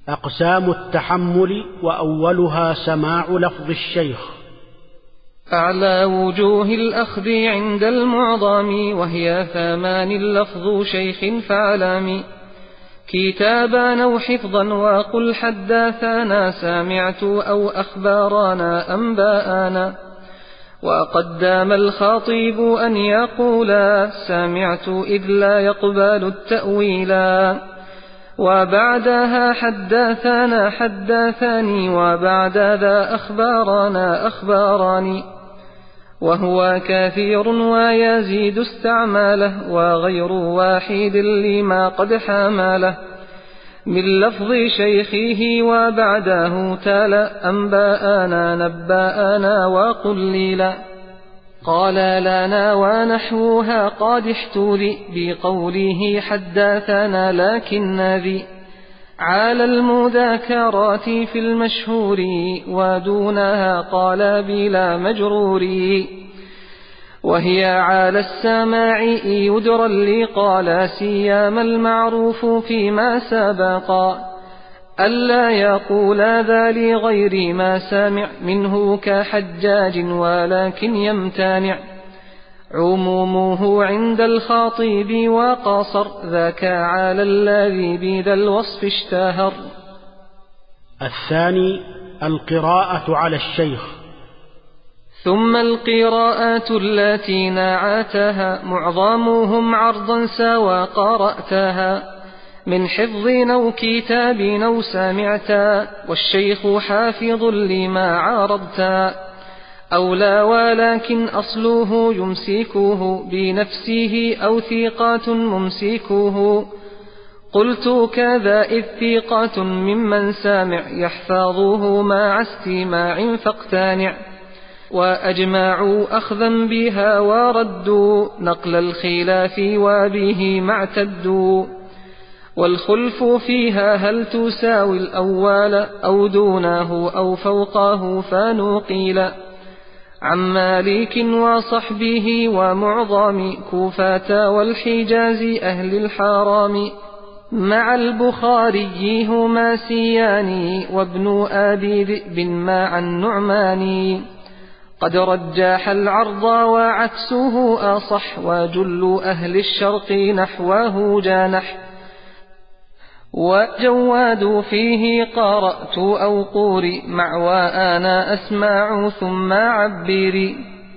أقسام التحمل، وأولها سماع لفظ الشيخ. أعلى وجوه الأخذ عند المعظم، وهي 8 لفظ شيخ فاعلم، كتابا أو حفظا وقل حدثنا، سمعت أو أخبارنا أنباءنا. وقدم الخطيب أن يقولا سمعت إذ لا يقبل التأويلا، وبعدها حدثنا حدثني، وبعد ذا أخبارنا أخبارني. وهو كثير ويزيد استعماله، وغير واحد لما قد حمله، من لفظ شيخه وبعده تلا، أنباءنا نباءنا وقليلا. قال لنا ونحوها قد احتولي، بقوله حدثنا لكن ذي على المذاكرات في المشهور، ودونها قال بلا مجرور. وهي على السماع يدرى اللي قال، سيام المعروف فيما سبق، ألا يقول ذا لغير ما سامع منه كحجاج، ولكن يمتنع عمومه عند الخطيب وقصر، ذاك على الذي بذا الوصف اشتهر. الثاني القراءة على الشيخ. ثم القراءات التي نعتها، معظمهم عرضا سوى قرأتها، من حفظ أو كتاب أو سمعتا، والشيخ حافظ لما عارضتا، أو لا ولكن أصله يمسكه بنفسه، أو ثقات ممسكه. قلت كذا إذ ثقة ممن سامع، يحفظه مع استماع فاقتنع. وأجمعوا أخذا بها وردوا، نقل الخلاف وبه ما اعتدوا. والخلف فيها هل تساوي الأول، أو دونه أو فوقه، فنقيل عن مالك وصحبه ومعظم كوفة والحجاز أهل الحرام، مع البخاري هما سياني، وابن أبي ذئب مع النعماني. قد رجح العرض وعكسه أصح، وجل أهل الشرق نحوه جانح. وجواد فيه قرأت أو قوري، مع وأنا أسمع ثم عبري،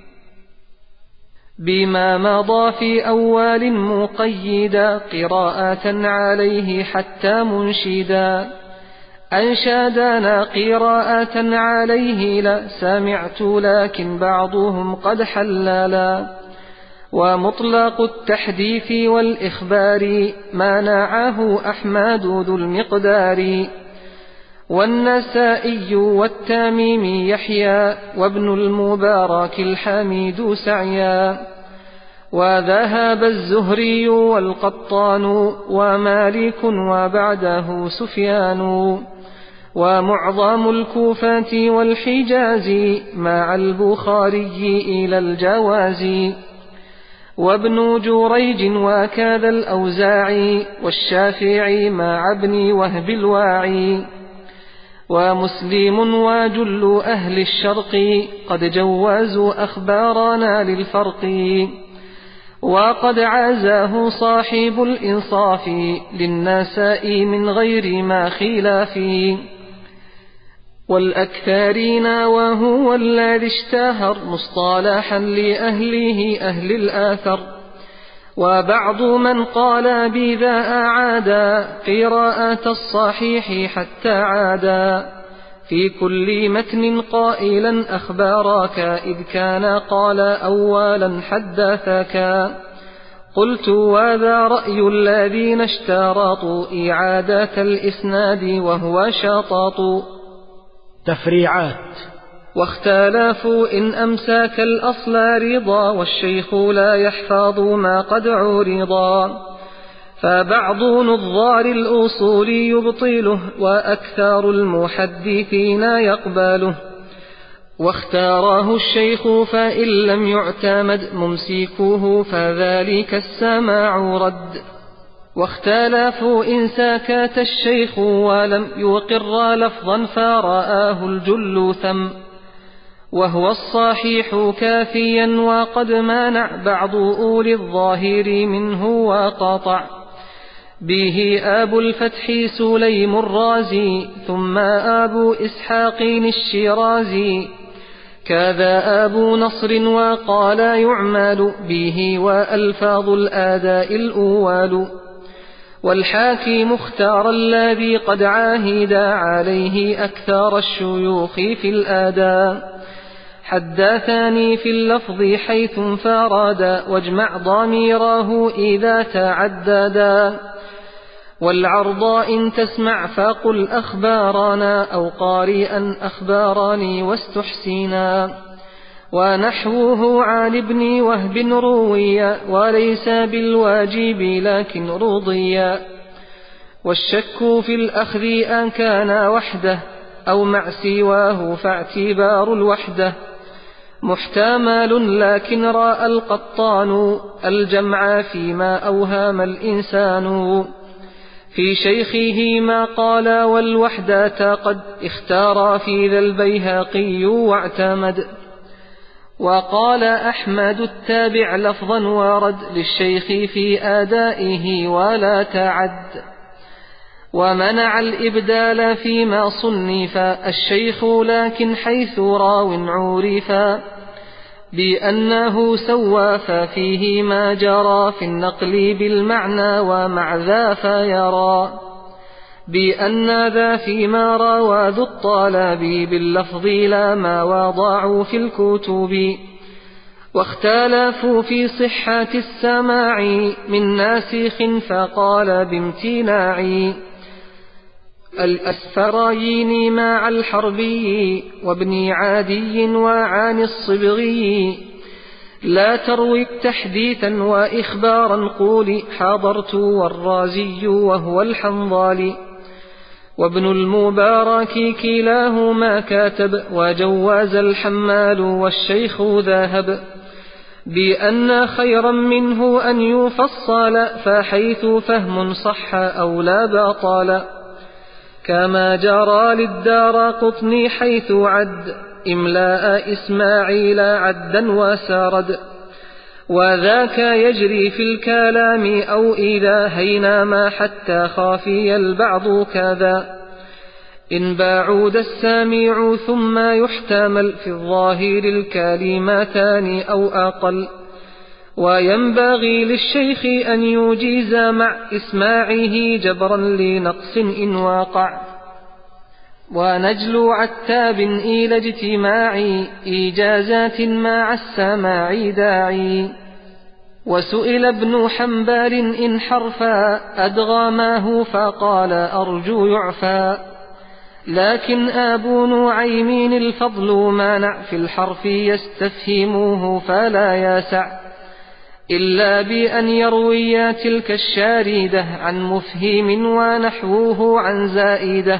بما مضى في أول مقيدا، قراءة عليه حتى منشدا. أنشادنا قراءة عليه لا سمعت، لكن بعضهم قد حللا. ومطلق التحديث والإخبار، ما نعاه أحمد ذو المقدار. والنسائي والتميمي يحيى، وابن المبارك الحميد سعيا. وذهب الزهري والقطان، ومالك وبعده سفيان. ومعظم الكوفة والحجاز، مع البخاري إلى الجواز. وابن جريج وكذا الأوزاعي، والشافعي مع ابن وهب الواعي. ومسلم وجل أهل الشرق، قد جوازوا أخبارنا للفرق. وقد عزاه صاحب الإنصاف، للنساء من غير ما خلاف. والأكثرين وهو الذي اشتهر، مصطلحا لأهله أهل الآثر. وبعض من قال بذا أعادا، قراءة الصحيح حتى عادا، في كل متن قائلا أخبارك، إذ كان قال أولا حدثك. قلت وذا رأي الذين اشترطوا إعادة الإسناد، وهو شطط. تفريعات. واختلفوا إن أمساك الأصل رضا، والشيخ لا يحفظ ما قد عرضا. فبعض نظار الأصول يبطله، وأكثر المحدثين يقبله. واختاره الشيخ فإن لم يعتمد ممسكه، فذلك السماع رد. واختلفوا إن سكت الشيخ ولم يقر لفظا فرآه الجل ثم، وهو الصحيح كافيا وقد مانع بعض أولي الظاهر منه وقطع به أبو الفتح سليم الرازي ثم أبو إسحاق الشيرازي كذا أبو نصر وقال يعمل به وألفاظ الآداء الأول، والحاكم اختار الذي قد عاهد عليه أكثر الشيوخ في الآداء، حدثني في اللفظ حيث انفردا واجمع ضميره إذا تعددا، والعرض إن تسمع فقل أخبارنا أو قارئا أخبارني واستحسنا، ونحوه عن ابن وهب رويا وليس بالواجب لكن رضيا، والشك في الأخذ أن كان وحده أو مع سواه فاعتبار الوحدة محتمل، لكن رأى القطان الجمع فيما أوهم الإنسان، في شيخه ما قال والوحدة قد اختار في ذا البيهقي واعتمد، وقال أحمد التابع لفظا ورد للشيخ في آدائه ولا تعد، ومنع الإبدال فيما صنف الشيخ لكن حيث راو عورفا بأنه سوى ففيه ما جرى في النقل بالمعنى ومع ذا فيرى بأن ذا فيما روى ذو الطلب باللفظ لا ما وضعوا في الكتب، واختلفوا في صحة السماع من ناسخ فقال بامتناع الأسفرين مع الحربي وابن عادي وعن الصبغي، لا تروي تحديثا وإخبارا قولي حضرت والرازي وهو الحنظالي، وابن المبارك كلاهما كاتب وجواز الحمال والشيخ ذاهب بأن خيرا منه أن يفصل فحيث فهم صح أو لا باطل، كما جرى للدار قطني حيث عد إملاء إسماعيل عدا وسرد، وذاك يجري في الكلام أو إذا هينما حتى خافي البعض كذا، إن بعود السامع ثم يحتمل في الظاهر الكلمتان أو أقل، وينبغي للشيخ أن يجيز مع إسماعه جبرا لنقص إن واقع، ونجل عتاب إلى اجتماع إيجازات مع السماع داعي، وسئل ابن حنبال إن حرفا أدغماه فقال أرجو يعفى، لكن أبو نعيم الفضل مانع في الحرف يستفهموه فلا يسع إلا بأن يروي تلك الشاردة عن مفهم ونحوه عن زائدة،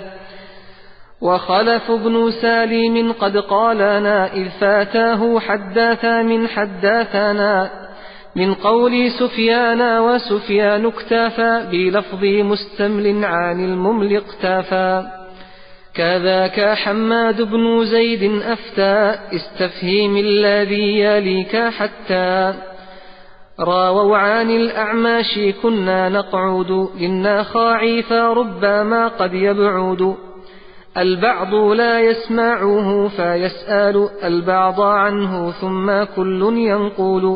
وخلف ابن سالم قد قالنا إذ فاتاه حدث من حدثنا من قول سفيان، وسفيان اكتفى بلفظ مستمل عن الممل اقتفى، كذاك حماد بن زيد أفتى استفهيم الذي يليك حتى، راووا عن الأعماش كنا نقعد للنخاع فربما قد يبعد، البعض لا يسمعه فيسأل البعض عنه ثم كل ينقول،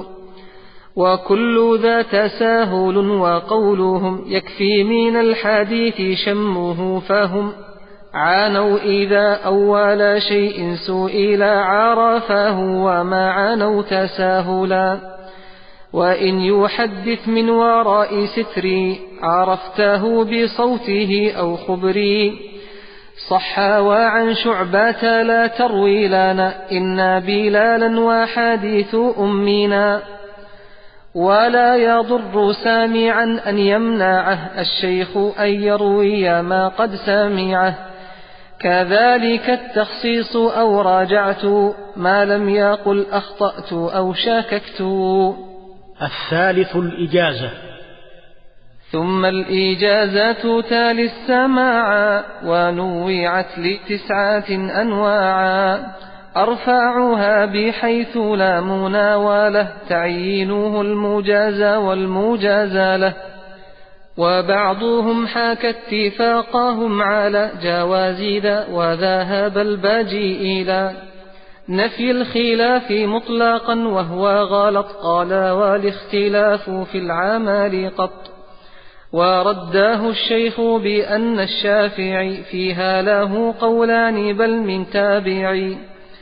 وكل ذا تساهل وقولهم يكفي من الحديث شمه، فهم عانوا إذا أول شيء سئل عرفه وما عانوا تساهلا، وإن يحدث من وراء ستري عرفته بصوته أو خبري، صح وعن شعبة لا تروي لنا إنا بلالا وحديث أمنا، ولا يضر سامعا أن يمنعه الشيخ أن يروي ما قد سمعه، كذلك التخصيص أو راجعت ما لم يقل أخطأت أو شاككت. الثالث الإجازة. ثم الإجازة تالي السماعا ونوعت ل9 أنواعا أرفعها بحيث لا مناوله تعيينه المجازى والمجازى له. وبعضهم حكى اتفاقهم على جواز ذا وذهب الباجي إلى نفي الخلاف مطلقا وهو غلط قال والاختلاف في العمل قط. ورداه الشيخ بأن الشافعي فيها له قولان بل من تابعي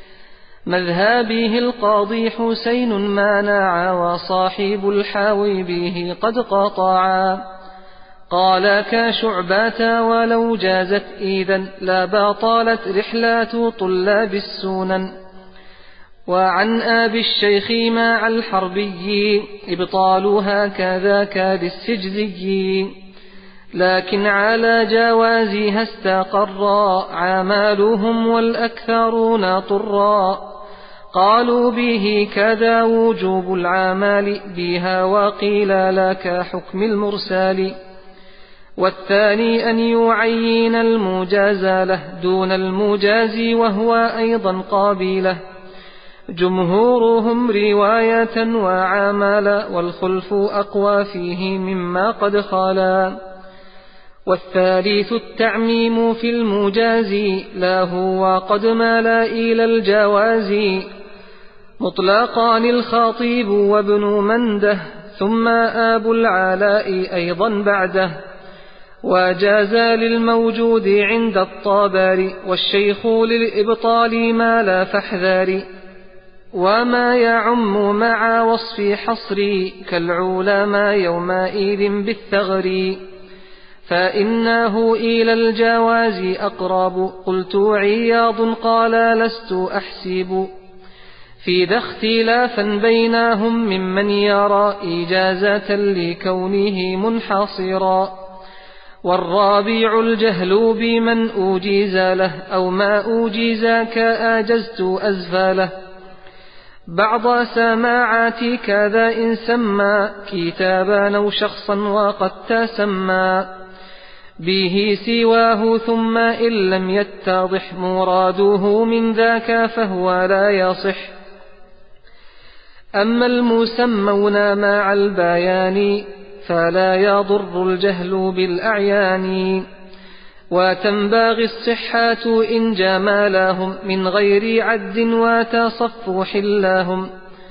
مذهبه القاضي حسين مانع وصاحب الحاوي به قد قطعا. قال كشعبة ولو جازت إذن لا بطالت رحلات طلاب السنن. وعن أبي الشيخ مع الحربي إبطالها كذاك للسجزي لكن على جوازها استقرا عمالهم والأكثرون طرا. قالوا به كذا وجوب العمال بها وقيل لك حكم المرسال. والثاني أن يعين المجازى له دون المجازي وهو أيضا قابله جمهورهم رواية وعملا والخلف أقوى فيه مما قد خلا. والثالث التعميم في المجازي لا هو قد مال إلى الجواز مطلقان الخطيب وابن منده ثم أبو العلاء أيضا بعده. وجاز للموجود عند الطبري والشيخ للإبطال ما لا فاحذر. وما يعم مع وصف حصري كالعلماء يومئذ بالثغر فإنه إلى الجواز أقرب. قلت عياض قال لست أحسب في ذا اختلافا بينهم ممن يرى إجازة لكونه منحصرا. والرابع الجهل بمن أوجيز له أو ما أوجيز كأجزت أزفاله بعض سماعات كذا إن سمى كتابا أو شخصا وقد تسمى به سواه ثم إن لم يتضح مراده من ذاك فهو لا يصح. أما المسمون مع البيان فلا يضر الجهل بالأعيان. وتنبغي الصحات إن جمالهم من غير عد وتصفح لهم.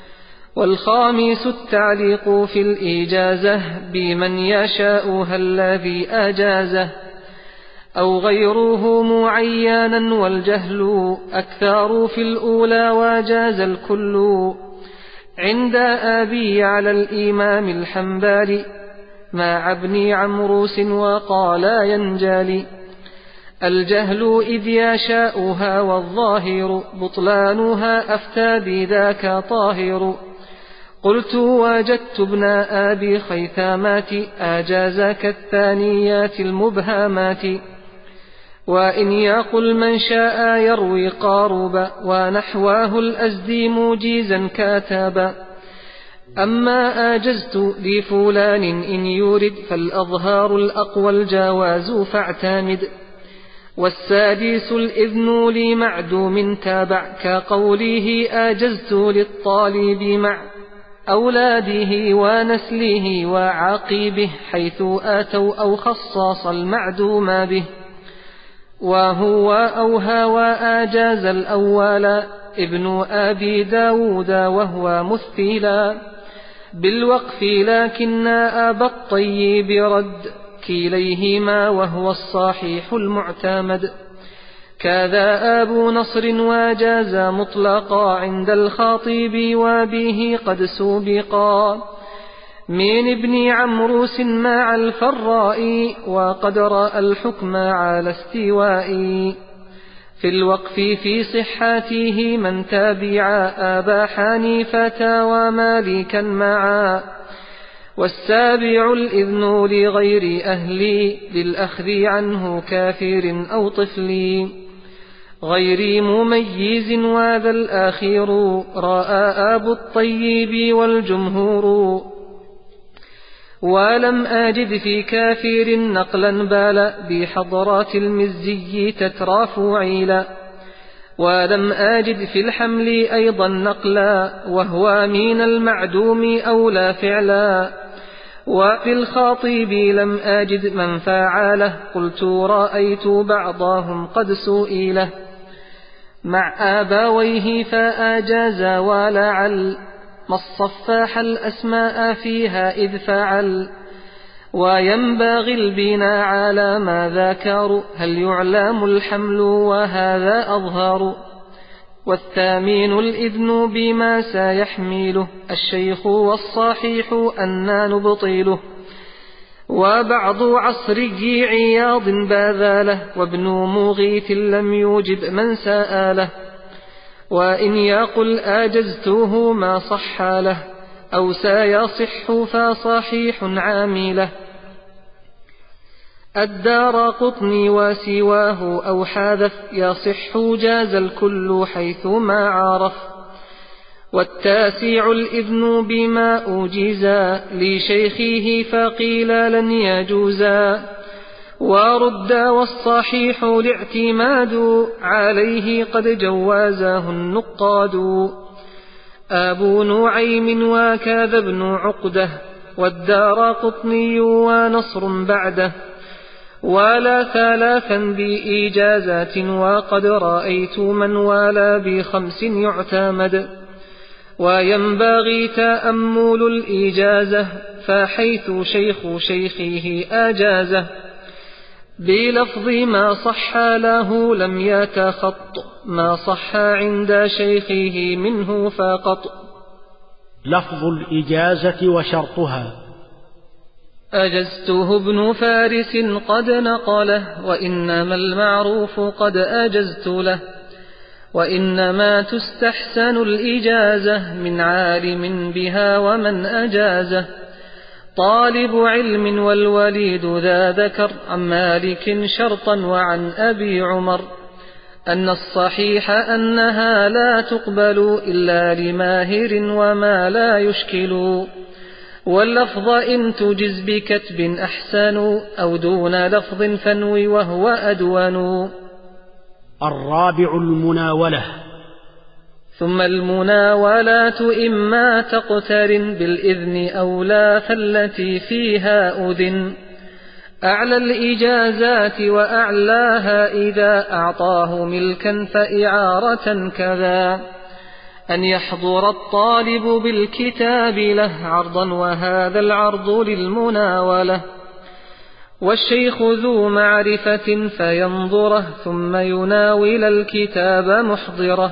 والخامس التعليق في الإجازة بمن يشاءها الذي أجازه أو غيره معينا والجهل أكثر في الأولى وجاز الكل. عند أبي على الإمام الحنبلي مع ابن عمروس وقال ينجلي الجهل إذ يشاؤها والظاهر بطلانها أفتى بذاك طاهر. قلت وجدت ابن أبي خيثامات أجاز كالثانيات المبهمات. وإن يقل من شاء يروي قاربا ونحواه الأزدي مجيزا كاتبا. أما أجزت لفلان إن يرد فالأظهار الأقوى الجواز فاعتمد. والسادس الإذن لمعدوم تابع كقوله أجزت للطالب مع أولاده ونسله وعقيبه حيث أتوا أو خصص المعدوم به. وهو أوهى وأجاز الأول ابن أبي داود وهو مثيلا بالوقف لكن أبا الطيب رد كليهما وهو الصحيح المعتمد. كذا أبو نصر وجاز مطلقا عند الخطيب وبه قد سبقا من ابن عمروس مع الفراء وقد رأى الحكم على استواء. في الوقف في صحته من تابع أبا حنيفة ومالكا معا. والسابع الإذن لغير أهلي للأخذ عنه كافر أو طفل غير مميز وذا الأخير رأى أبو الطيب والجمهور. ولم أجد في كافر نقلا بالا بحضرات المزي تترى فعيلا. ولم أجد في الحمل أيضا نقلا وهو من المعدوم أولى فعلا. وفي الخاطب لم أجد من فعله قلت رأيت بعضهم قد سئله مع آبويه فأجاز ولعل ما الصفاح الأسماء فيها إذ فعل. وينبغي البناء على ما ذكروا هل يعلم الحمل وهذا أظهر. والثامن الإذن بما سيحمله الشيخ والصحيح أن نبطيله. وبعض عصري عياض باذاله وابن مغيث لم يوجب من سآله. وإن يقل أجزته ما صح له أو سيصح فصحيح عامله. الدارقطني وسواه أو حذف يصح جاز الكل حيث ما عرف. والتاسع الإذن بما أوجزا لشيخه فقيل لن يجوزا. ورد والصحيح الاعتماد عليه قد جوازه النقاد. أبو نعيم وكذا ابن عقده والدارقطني ونصر بعده. ولا ثلاثا بإجازات وقد رأيت من ولا بخمس يعتمد. وينبغي تأمل الإجازة فحيث شيخ شيخه أجازه بلفظ ما صح له لم يتخط ما صح عند شيخه منه فقط. لفظ الإجازة وشرطها أجزته ابن فارس قد نقله وإنما المعروف قد أجزت له. وإنما تستحسن الإجازة من عالم بها ومن أجازه طالب علم والوليد ذا ذكر عن مالك شرطا وعن أبي عمر أن الصحيح أنها لا تقبل إلا لماهر وما لا يشكل. واللفظ إن تجز بكتب أحسن أو دون لفظ فنوي وهو أدون. الرابع المناولة. ثم المناولات إما تقترن بالإذن أو لا فالتي فيها أذن. أعلى الإجازات وأعلاها إذا أعطاه ملكا فإعارة كذا أن يحضر الطالب بالكتاب له عرضا وهذا العرض للمناولة. والشيخ ذو معرفة فينظره ثم يناول الكتاب محضره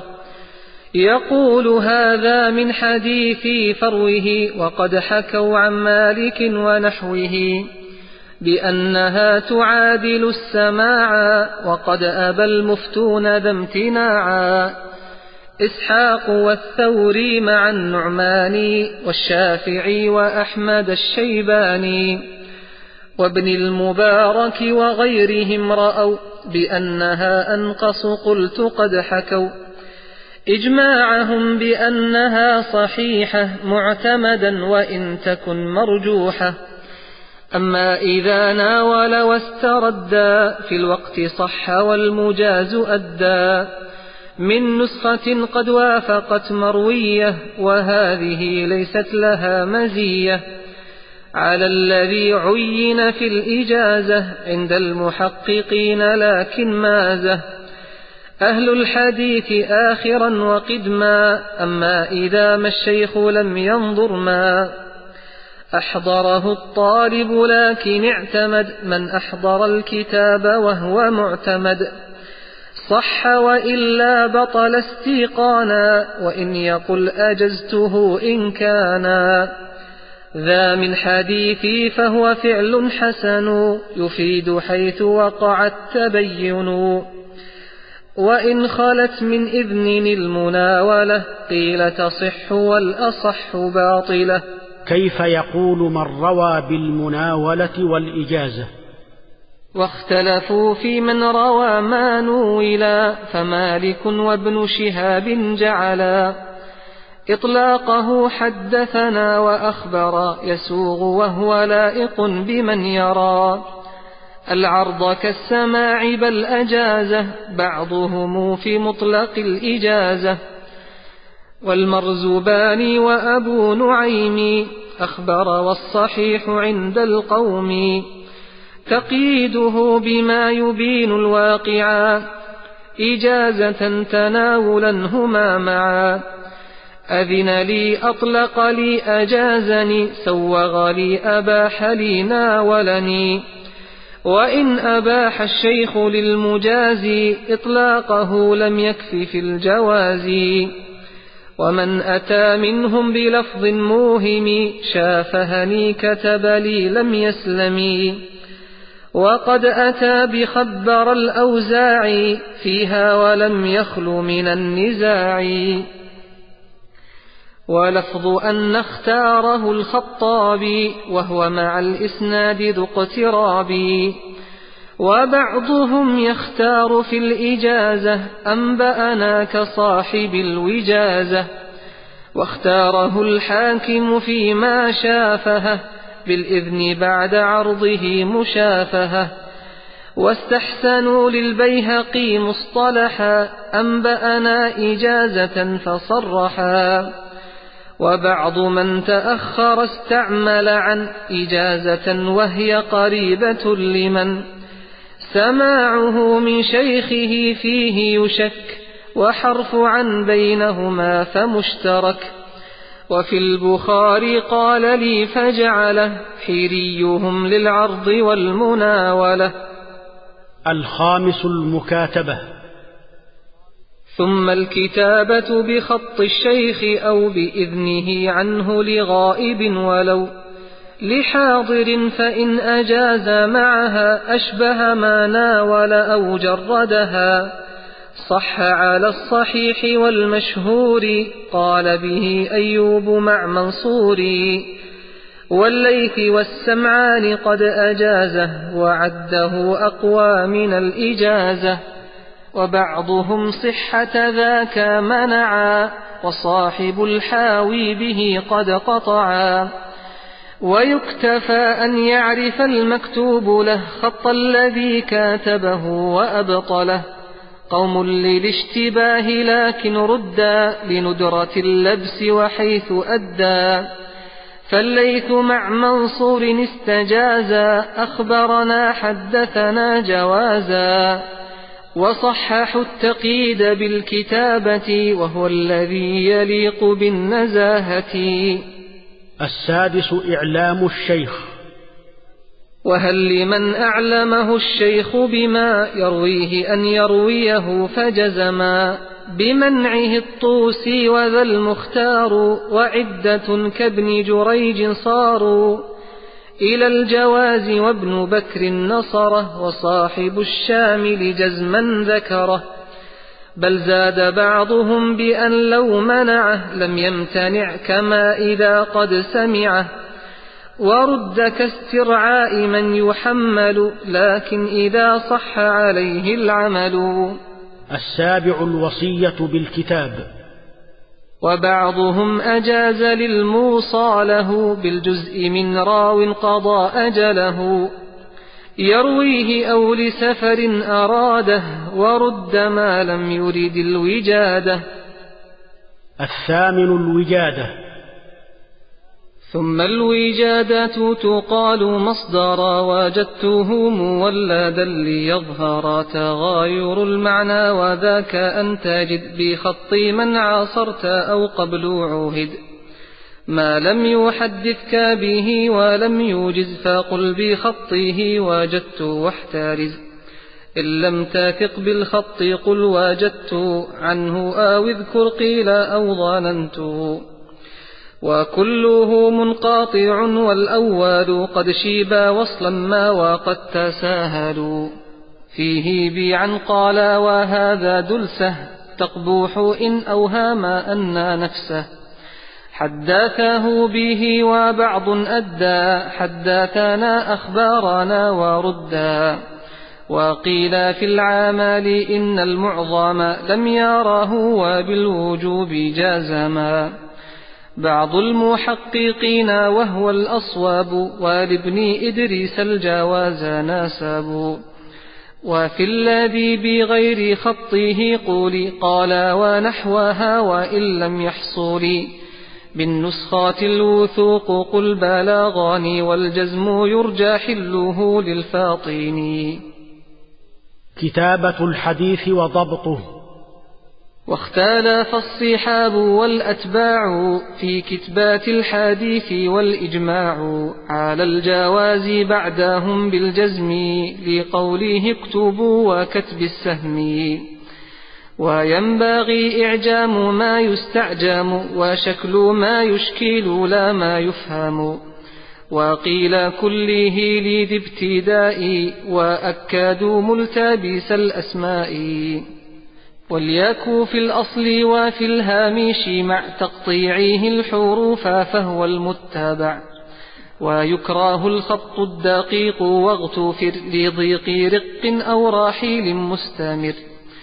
يقول هذا من حديث فروه وقد حكوا عن مالك ونحوه بأنها تعادل السماع وقد أبى المفتون ذا امتناعا. إسحاق والثوري مع النعماني والشافعي وأحمد الشيباني وابن المبارك وغيرهم رأوا بأنها أنقص قلت قد حكوا إجماعهم بأنها صحيحة معتمدا وإن تكن مرجوحة. أما إذا ناول واستردا في الوقت صح والمجاز أدى من نسخة قد وافقت مروية وهذه ليست لها مزية على الذي عين في الإجازة عند المحققين لكن مازه أهل الحديث آخرا وقدما. أما إذا ما الشيخ لم ينظر ما أحضره الطالب لكن اعتمد من أحضر الكتاب وهو معتمد صح وإلا بطل استيقانا. وإن يقل أجزته إن كان ذا من حديثي فهو فعل حسن يفيد حيث وقع التبين. وإن خلت من إذن المناولة قيل تصح والأصح باطلة. كيف يقول من روى بالمناولة والإجازة؟ واختلفوا في من روى ما نولا فمالك وابن شهاب جعلا إطلاقه حدثنا وأخبر يسوغ وهو لائق بمن يرى العرض كالسماع بل أجازه بعضهم في مطلق الإجازة. والمرزبان وأبو نعيم أخبر والصحيح عند القوم تقييده بما يبين الواقعا إجازة تناولا هما معا. أذن لي أطلق لي أجازني سوغ لي أباح لي ناولني. وإن أباح الشيخ للمجازي إطلاقه لم يكف في الجواز. ومن أتى منهم بلفظ موهم شافهني كتب لي لم يسلمي. وقد أتى بخبر الأوزاعي فيها ولم يخل من النزاع. ولفظ أن اختاره الخطابي وهو مع الإسناد ذو اقتراب. وبعضهم يختار في الإجازة أنبأنا كصاحب الوجازة. واختاره الحاكم فيما شافه بالإذن بعد عرضه مشافهة. واستحسنوا للبيهقي مصطلحا أنبأنا إجازة فصرحا. وبعض من تأخر استعمل عن إجازة وهي قريبة لمن سماعه من شيخه فيه يشك وحرف عن بينهما فمشترك. وفي البخاري قال لي فجعله حيريهم للعرض والمناولة. الخامس المكاتبة. ثم الكتابة بخط الشيخ أو بإذنه عنه لغائب ولو لحاضر فإن أجاز معها أشبه ما ناول أو جردها. صح على الصحيح والمشهور قال به أيوب مع منصور. والليث والسمعان قد أجازه وعده أقوى من الإجازة. وبعضهم صحة ذاك منعا وصاحب الحاوي به قد قطعا. ويكتفى أن يعرف المكتوب له خط الذي كاتبه وأبطله. قوم للاشتباه لكن ردا لندرة اللبس وحيث أدى. فالليث مع منصور استجازا أخبرنا حدثنا جوازا. وصححوا التقييد بالكتابة وهو الذي يليق بالنزاهة. السادس إعلام الشيخ. وهل لمن أعلمه الشيخ بما يرويه أن يرويه فجزما بمنعه الطوسي وذا المختار وعدة كابن جريج صاروا إلى الجواز. وابن بكر نصره وصاحب الشامل جزما ذكره. بل زاد بعضهم بأن لو منعه لم يمتنع كما إذا قد سمعه. ورد كاسترعاء من يحمل لكن إذا صح عليه العمل. السابع الوصية بالكتاب. وبعضهم أجاز للموصى له بالجزء من راو قضى أجله يرويه أو لسفر أراده. ورد ما لم يرد الوجادة. الثامن الوجادة. ثم الوجادة تقال مصدرا وجدته مولدا ليظهر تغاير المعنى. وذاك أن تجد بخط من عاصرت أو قبل عهد ما لم يحدثك به ولم يوجز فقل بخطه وجدت واحترز. إن لم تثق بالخط قل وجدت عنه أو اذكر قيل أو ظننت. وكله منقاطع والأول قد شيبا وصلا ما وقد تساهلوا فيه بعن قال وهذا دلسه تقبوح إن أوهام أن نفسه. حدثه به وبعض أدى حدثنا أخبارنا وردا. وقيل في العمل إن المعظم لم يره وبالوجوب جازما. بعض المحققين وهو الأصواب، ولابن إدريس الجواز ناسب. وفي الذي بغير خطه قولي قال ونحوها وإن لم يحصل، بالنسخات الوثوق قل بلاغان، والجزم يرجى حله للفاطين. كتابة الحديث وضبطه. واختلف الصحاب والأتباع في كتبات الحديث، والإجماع على الجواز بعدهم بالجزم، لقوله اكتبوا وكتب السهم. وينبغي إعجام ما يستعجم، وشكل ما يشكل لا ما يفهم. وقيل كله لذي ابتداء، وأكدوا ملتبس الأسماء. وليكن في الأصل وفي الهامش مع تقطيعه الحروف فهو المتبع. ويكره الخط الدقيق واغتفر لضيق رق أو راحيل مستمر.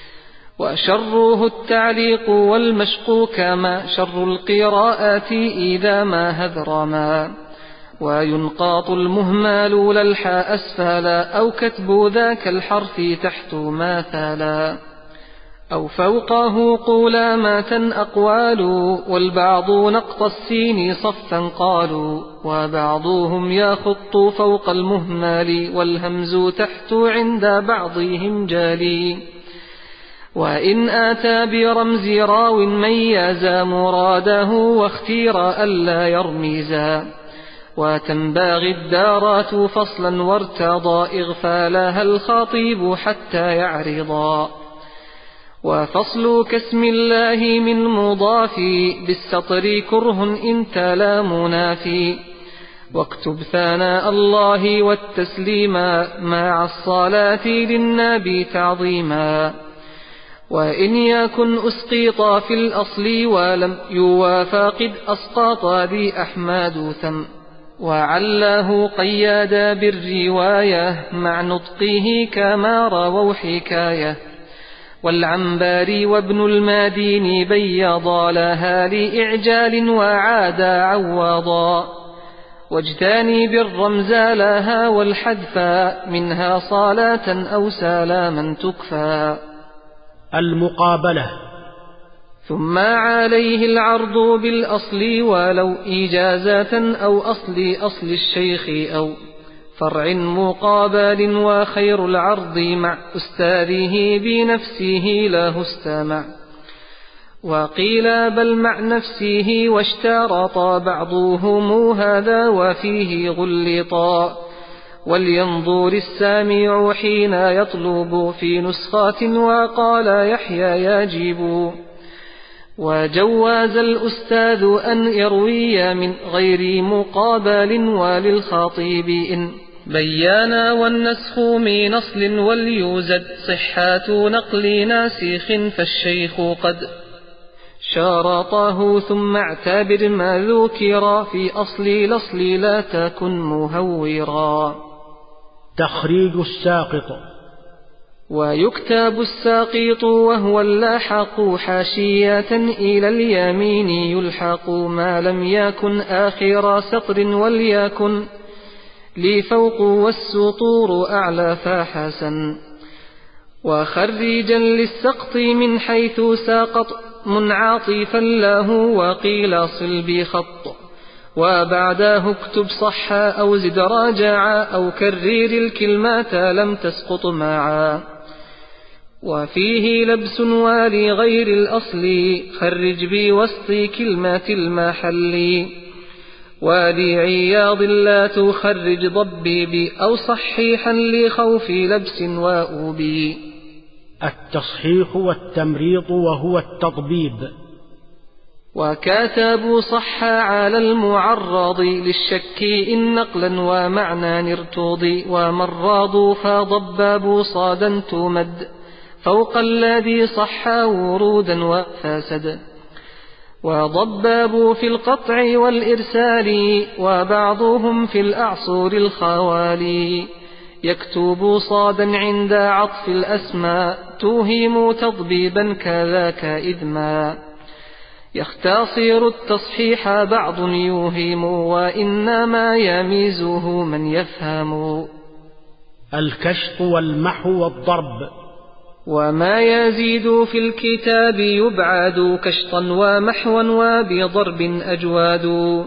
وشره التعليق والمشق، كما شر القراءات إذا ما هذرما. وينقاط المهمال للحاء أسفلا، أو كتب ذاك الحرف تحت مثلا، أو فوقه قلامة أقوال. والبعض نقط السين صفا قالوا، وبعضهم يخط فوق المهمال، والهمز تحت عند بعضهم جالي. وإن آتى برمز راو ميز مراده، واختير ألا يرميزا. وتنبغي الدارات فصلا، وارتضى إغفالها الخطيب حتى يعرضا. وفصل كاسم الله من مضاف، بالسطر كره إن تلا منافي. واكتب ثناء الله والتسليما، مع الصلاة للنبي تعظيما. وإن يكن أسقط في الأصل ولم يوافق أسقط ذي أحمد ثم. وعله قياد بالرواية مع نطقه كما رووا حكاية. والعنباري وابن المدين بيضا لها لإعجال وعاد عوضا. واجتاني بالرمز لها والحذفا، منها صلاة أو سلاما تكفى. المقابلة. ثم عليه العرض بالأصل، ولو إجازة أو أصل الشيخ، أو فرع مقابل. وخير العرض مع أستاذه بنفسه له استمع. وقيل بل مع نفسه، واشترط بعضهم هذا وفيه غلطا. ولينظر السامع حين يطلب في نسخات، وقال يحيى يجب. وجواز الأستاذ أن يروي من غير مقابل، وللخطيب إن بيانا والنسخ من أصل، وليوزد صحات نقل ناسخ، فالشيخ قد شارطه. ثم اعتبر ما ذكر في أصل الأصل، لا تكن مهورا. تخريج الساقط. ويكتب الساقط وهو اللاحق، حاشية إلى اليمين يلحق، ما لم يكن آخر سطر، وليكن لي فوق والسطور أعلى فحسن. وخريجا للسقط من حيث ساقط، منعطفا له وقيل صل بخط. وبعده اكتب صح أو زد راجع، أو كرر الكلمات لم تسقط معا. وفيه لبس ولغير الأصل، خرج بوسط كلمة المحل. ولعياض لا تخرج ضبيب، أو صحيحا لخوف لبس وأوبي. التصحيح والتمريض وهو التضبيب. وكاتبوا صح على المعرض، للشك إن نقلا ومعنى ارتضي. ومراضوا فضبابوا صادا تمد، فوق الذي صح ورودا وفاسد. وضبابوا في القطع والإرسال، وبعضهم في الأعصور الخوالي. يكتب صادا عند عطف الأسماء، توهم تضبيبا كذاك إذما. يختصر التصحيح بعض يوهم وإنما يميزه من يفهم. الكشط والمحو والضرب. وما يزيد في الكتاب يبعد كشطا ومحوا وبضرب أجواد.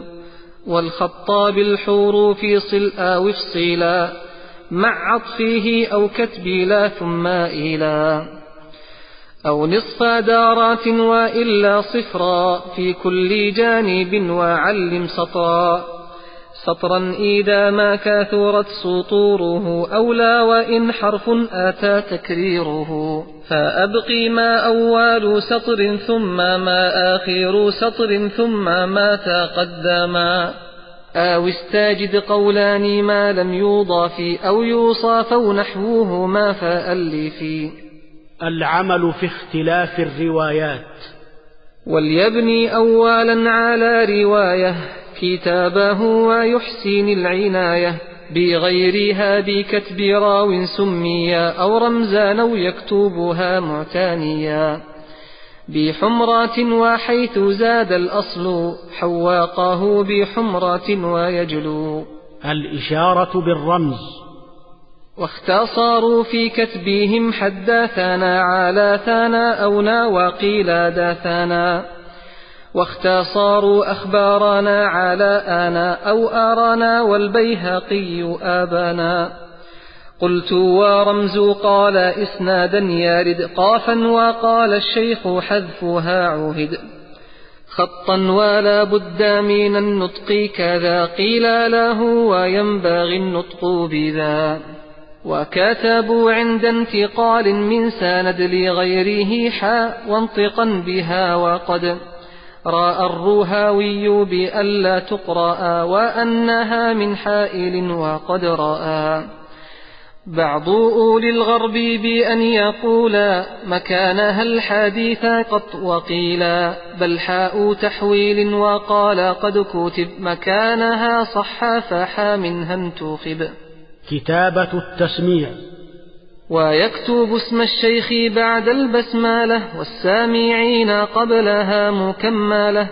والخط بالحروف صل أو افصلا مع عطفه أو كتب لا ثم إلى، أو نصف دارات وإلا صفرا في كل جانب وعلم سطرا. سطرا إذا ما كثرت سطوره أولى وإن حرف أتى تكريره. فأبقي ما أول سطر ثم ما آخر سطر ثم ما تقدما. أو استجد قولان ما لم يوضاف أو يوصاف نحوهما فألف. العمل في اختلاف الروايات. وليبني أولا على رواية كتابه ويحسن العناية بغيرها بكتب راو سميا أو رمزا أو يكتبها معتانيا بحمرات وحيث زاد الأصل حواقه بحمرات ويجلو. الإشارة بالرمز. واختصاروا في كتبهم حدثنا على ثنا أو نا وقيل داثنا. واختصاروا أخبارنا على آنا أو آرانا والبيهقي آبانا. قلت ورمز قال إسنادا يارد قافا وقال الشيخ حذفها عهد. خطا ولا بد من النطق كذا قيل له وينبغي النطق بذا. وكتبوا عند انتقال من سند لغيره حا وانطقا بها وقد رأى الرهاوي بألا تقرأ وأنها من حائل وقد رأى بعض أولي الغرب بأن يقولا مكانها الحديث قط وقيلا بل حاء تحويل وقال قد كتب مكانها صح فحا منها انتخب. كتابة التسميع. ويكتب اسم الشيخ بعد البسملة والسامعين قبلها مكملة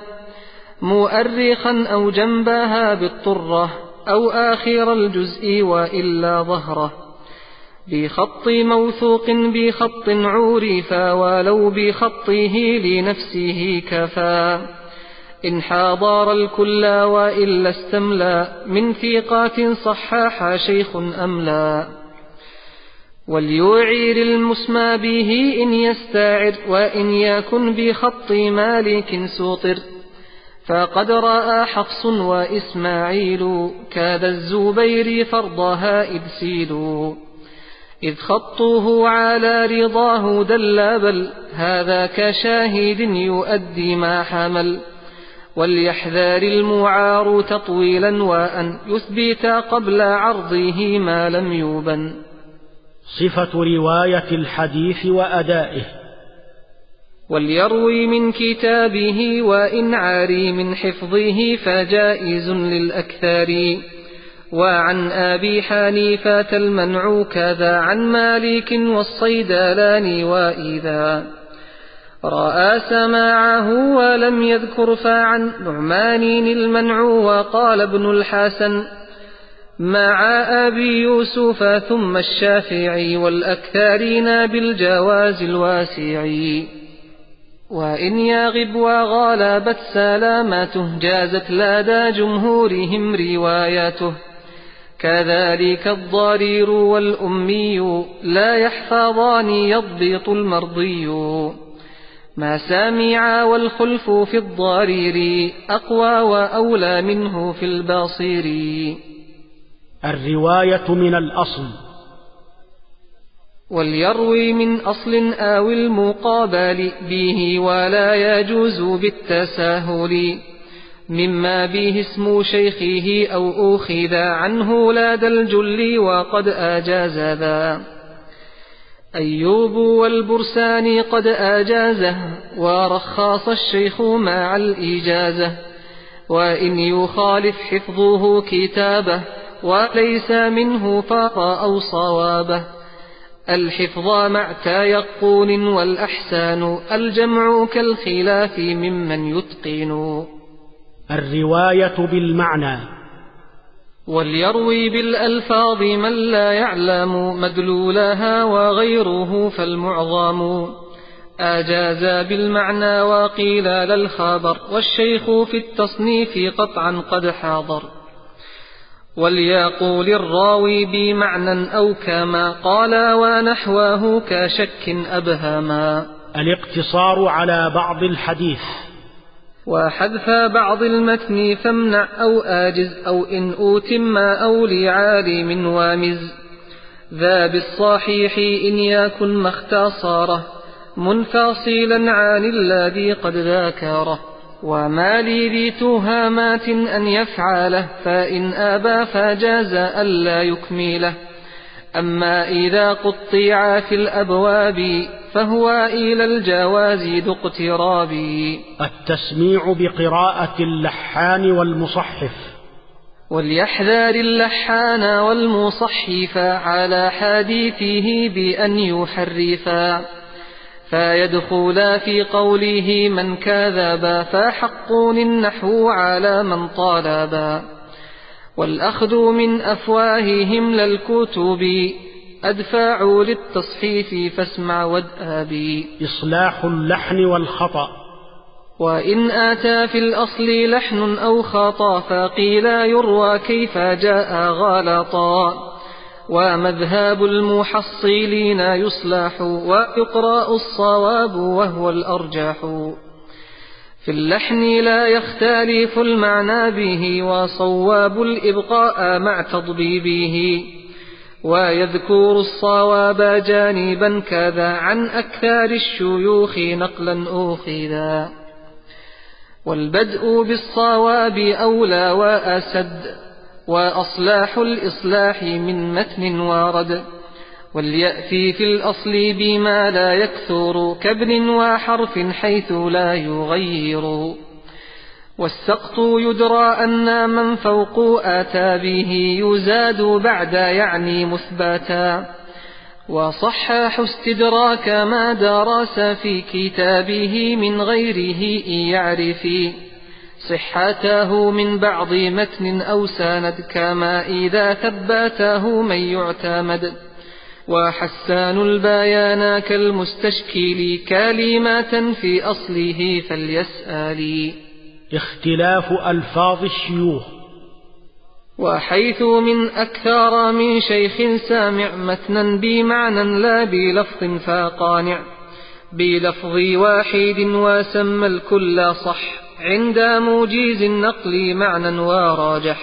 مؤرخا أو جنبها بالطرة أو آخر الجزء وإلا ظهره بخط موثوق بخط عورفا ولو بخطه لنفسه كفى إن حاضر الكل وإلا استملا من ثقات صحاح شيخ أملا. وليعير المسمى به إن يستعر وإن يكن بخط مالك سوطر. فقد رأى حفص وإسماعيل كذا الزبير فرضها إذ سيلوا إذ خطوه على رضاه دل بل هذا كشاهد يؤدي ما حمل. وليحذر المعار تطويلا وأن يثبت قبل عرضه ما لم يبن. صفة رواية الحديث وأدائه. وليروي من كتابه وإن عاري من حفظه فجائز للأكثر. وعن أبي حنيفة المنع كذا عن مالك والصيدلان وإذا رأى سماعه ولم يذكر فعن نعمان المنع. وقال ابن الحسن مع أبي يوسف ثم الشافعي والأكثرين بالجواز الواسع. وإن يغب وغالبت سلامته جازت لدى جمهورهم روايته. كذلك الضرير والأمي لا يحفظان يضبط المرضي. ما سامع والخلف في الضرير أقوى وأولى منه في البصير. الرواية من الأصل. وليروي من أصل أو المقابل به ولا يجوز بالتساهل مما به اسم شيخه أو أخذ عنه لدى الجل وقد أجاز ذا. أيوب والبرساني قد أجازه ورخص الشيخ مع الإجازة. وإن يخالف حفظه كتابه وليس منه فاق أو صوابه الحفظ مع تيقن والأحسان الجمع كالخلاف ممن يتقن. الرواية بالمعنى. وليروي بالألفاظ من لا يعلم مدلولها وغيره فالمعظم أجاز بالمعنى وقيل للخبر والشيخ في التصنيف قطعا قد حاضر. وليقول الراوي بمعنى أو كما قال ونحوه كشك أبهما. الاقتصار على بعض الحديث وحذف بعض المتن فامنع أو آجز أو إن أوتم أو لعالم وامز. ذا بالصحيح إن يكن ما اختصاره منفصلا عن الذي قد ذكره. وما لي ذي تهامات أن يفعله فإن أبى فجاز ألا يكمله. أما إذا قطع في الأبواب فهو إلى الجواز ذو اقتراب. التسميع بقراءة اللحان والمصحف. وليحذر اللحان والمصحف على حديثه بأن يحرفا فيدخل في قوله من كذب فحق النحو على من طالبا. والأخذ من أفواههم للكتب أدفع للتصحيف فاسمع وادأبي. إصلاح اللحن والخطأ. وإن آتى في الأصل لحن أو خطأ فقيل يروى كيف جاء غلطا. ومذهب المحصلين يصلح ويقرأ الصواب وهو الأرجح. في اللحن لا يختلف المعنى به وصواب الإبقاء مع تضبيبه. ويذكر الصواب جانبا كذا عن أكثر الشيوخ نقلا أخذا. والبدء بالصواب أولى وأسد وأصلاح الإصلاح من متن ورد. وليأتي في الأصل بما لا يكثر كابن وحرف حيث لا يغير. والسقط يدرى أن من فوق آتى به يزاد بعد يعني مثبتا. وصحح استدراك ما درس في كتابه من غيره إن يعرف صحته من بعض متن أو سند كما إذا ثبته من يعتمد. وحسان البيان كالمستشكل كلمة في أصله فليسأل. اختلاف ألفاظ الشيوخ. وحيث من أكثر من شيخ سامع متنا بمعنى لا بلفظ فقانع بلفظ واحد وسمى الكل صح عند موجيز النقل معنى وراجح.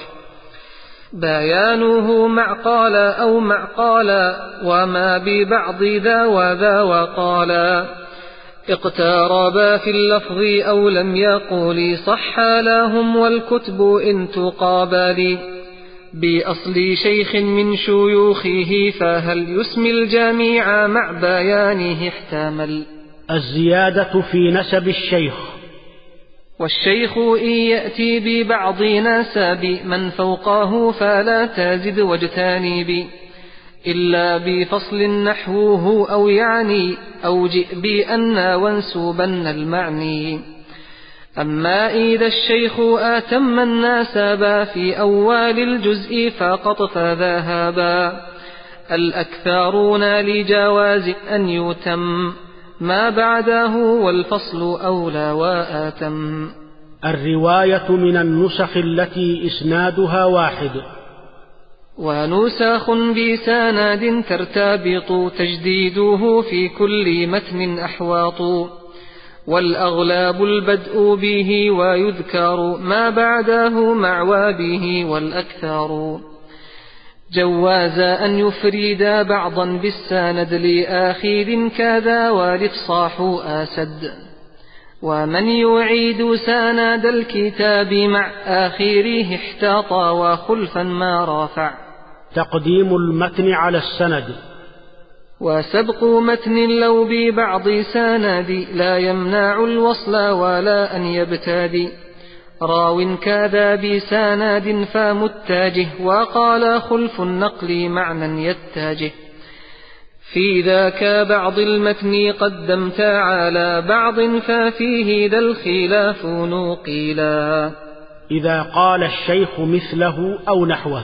بيانه مع قال أو مع قال وما ببعض ذا وذا وقالا. اقتربا في اللفظ أو لم يقولي صح لهم والكتب إن تقابلي. بأصل شيخ من شيوخه فهل يسمي الجميع مع بيانه احتمل. الزيادة في نسب الشيخ. والشيخ إن يأتي ببعض نسب من فوقه فلا تزد واجتنب إلا بفصل نحوه أو يعني أو جئ بأن وانسوبن المعني. أما إذا الشيخ آتم الناسب في أول الجزء فقط فذهبا الأكثرون لجواز أن يتم ما بعده والفصل أولى وآتم. الرواية من النسخ التي إسنادها واحد. ونسخ بسند ترتبط تجديده في كل متن أحواط. والأغلاب البدء به ويذكر ما بعده مع وابه والأكثر. جواز أن يفرد بعضا بالسند لآخر كذا والإفصاح آسد. ومن يعيد سند الكتاب مع آخره احتاط وخلفا ما رافع. تقديم المتن على السند. وسبق متن لو ببعض سند لا يمنع الوصل ولا أن يبتدي. راو كذا بسند فمتجه وقال خلف النقل معنى يتجه. في ذاك بعض المتن قدمت على بعض ففيه ذا الخلاف نقيلا. إذا قال الشيخ مثله أو نحوه.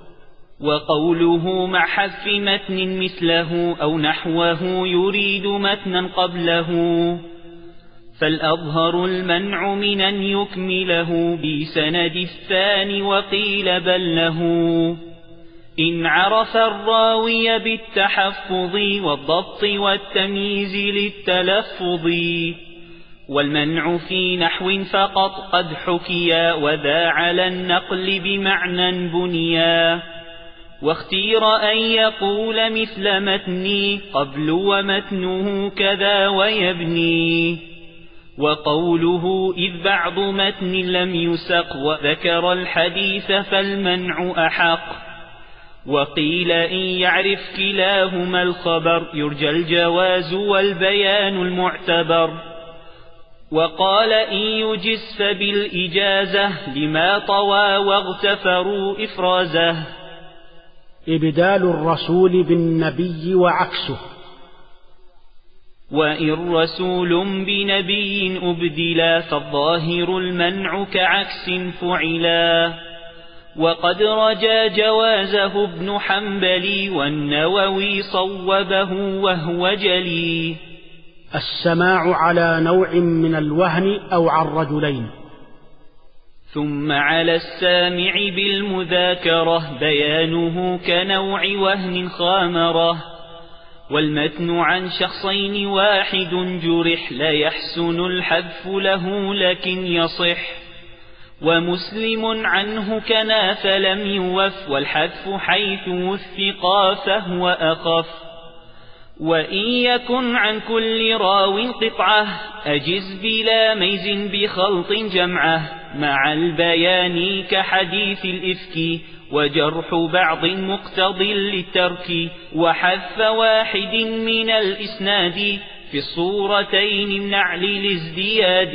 وقوله مع حذف متن مثله أو نحوه يريد متنا قبله، فالأظهر المنع من أن يكمله بسند الثاني وقيل بل له، إن عرف الراوي بالتحفظ والضبط والتمييز للتلفظ، والمنع في نحو فقط قد حكيا وذا على النقل بمعنى بنيا، واختير أن يقول مثل متني قبل ومتنه كذا ويبني، وقوله إذ بعض متن لم يسق وذكر الحديث فالمنع أحق، وقيل إن يعرف كلاهما الخبر يرجى الجواز والبيان المعتبر، وقال إن يجز فبالإجازة لما طوى واغتفروا إفرازه، إبدال الرسول بالنبي وعكسه. وإن رسول بنبي أبدلا فالظاهر المنع كعكس فعلا، وقد رجا جوازه ابن حنبل والنووي صوبه وهو جلي. السماع على نوع من الوهن أو عن رجلين. ثم على السامع بالمذاكرة بيانه كنوع وهن خامرة، والمتن عن شخصين واحد جرح لا يحسن الحذف له لكن يصح، ومسلم عنه كنا فلم يوف والحذف حيث وثقا فهو أخف، وإن يكن عن كل راو قطعة أجز بلا ميز بخلط جمعه مع البيان كحديث الإفك، وجرح بعض مقتض للترك، وحذف واحد من الإسناد في الصورتين امنع للازدياد.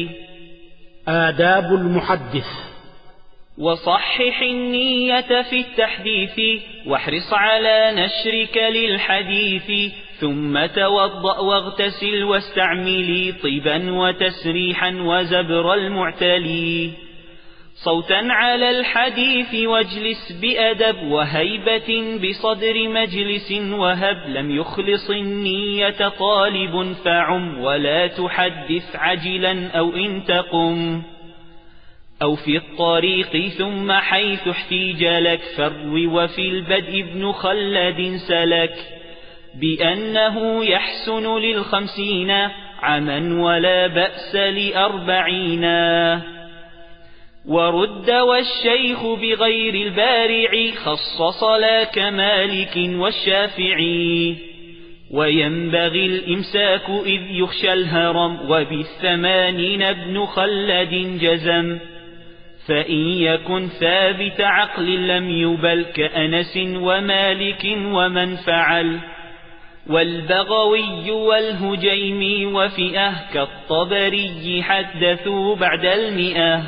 آداب المحدث. وصحح النية في التحديث واحرص على نشرك للحديث، ثم توضأ واغتسل واستعملي طيبا وتسريحا وزبر المعتلي، صوتا على الحديث واجلس بأدب وهيبة بصدر مجلس وهب، لم يخلص النية طالب فعم ولا تحدث عجلا أو إن تقم، أو في الطريق ثم حيث احتيج لك فروي، وفي البدء ابن خلد سلك بأنه يحسن لل50 عاما ولا بأس ل40، ورد والشيخ بغير البارع خصص لا كمالك والشافعي، وينبغي الإمساك إذ يخشى الهرم، وبال80 ابن خلد جزم، فإن يكن ثابت عقل لم يبل كأنس ومالك ومن فعل، والبغوي والهجيمي وفئة كالطبري حدثوا بعد 100،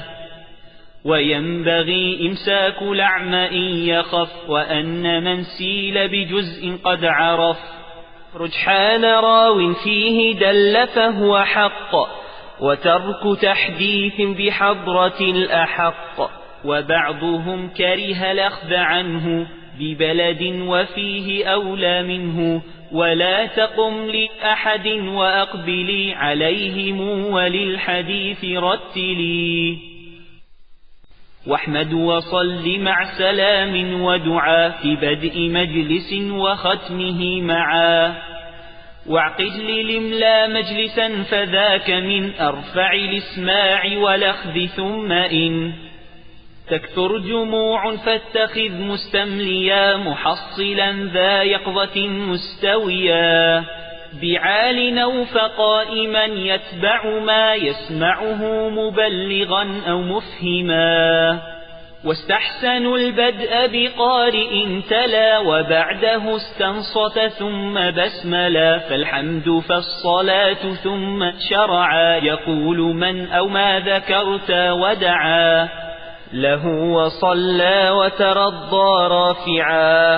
وينبغي إمساك الأعمى إن يخف، وأن من سيل بجزء قد عرف، رجحان راو فيه دل فهو حق، وترك تحديث بحضرة الأحق، وبعضهم كره الأخذ عنه ببلد وفيه أولى منه، ولا تقم لأحد وأقبلي عليهم وللحديث رتلي، واحمد وصل مع سلام ودعاء في بدء مجلس وختمه معا، واعقد للإملا مجلسا فذاك من أرفع الإسماع والأخذ، ثم إن تكثر جموع فاتخذ مستمليا محصلا ذا يقظة مستويا، بعال أو فقائما يتبع ما يسمعه مبلغا أو مفهما، واستحسنوا البدء بقارئ تلا وبعده استنصت ثم بسملا، فالحمد فالصلاة ثم شرعا، يقول من أو ما ذكرت ودعا له وصلى وترضى رافعا،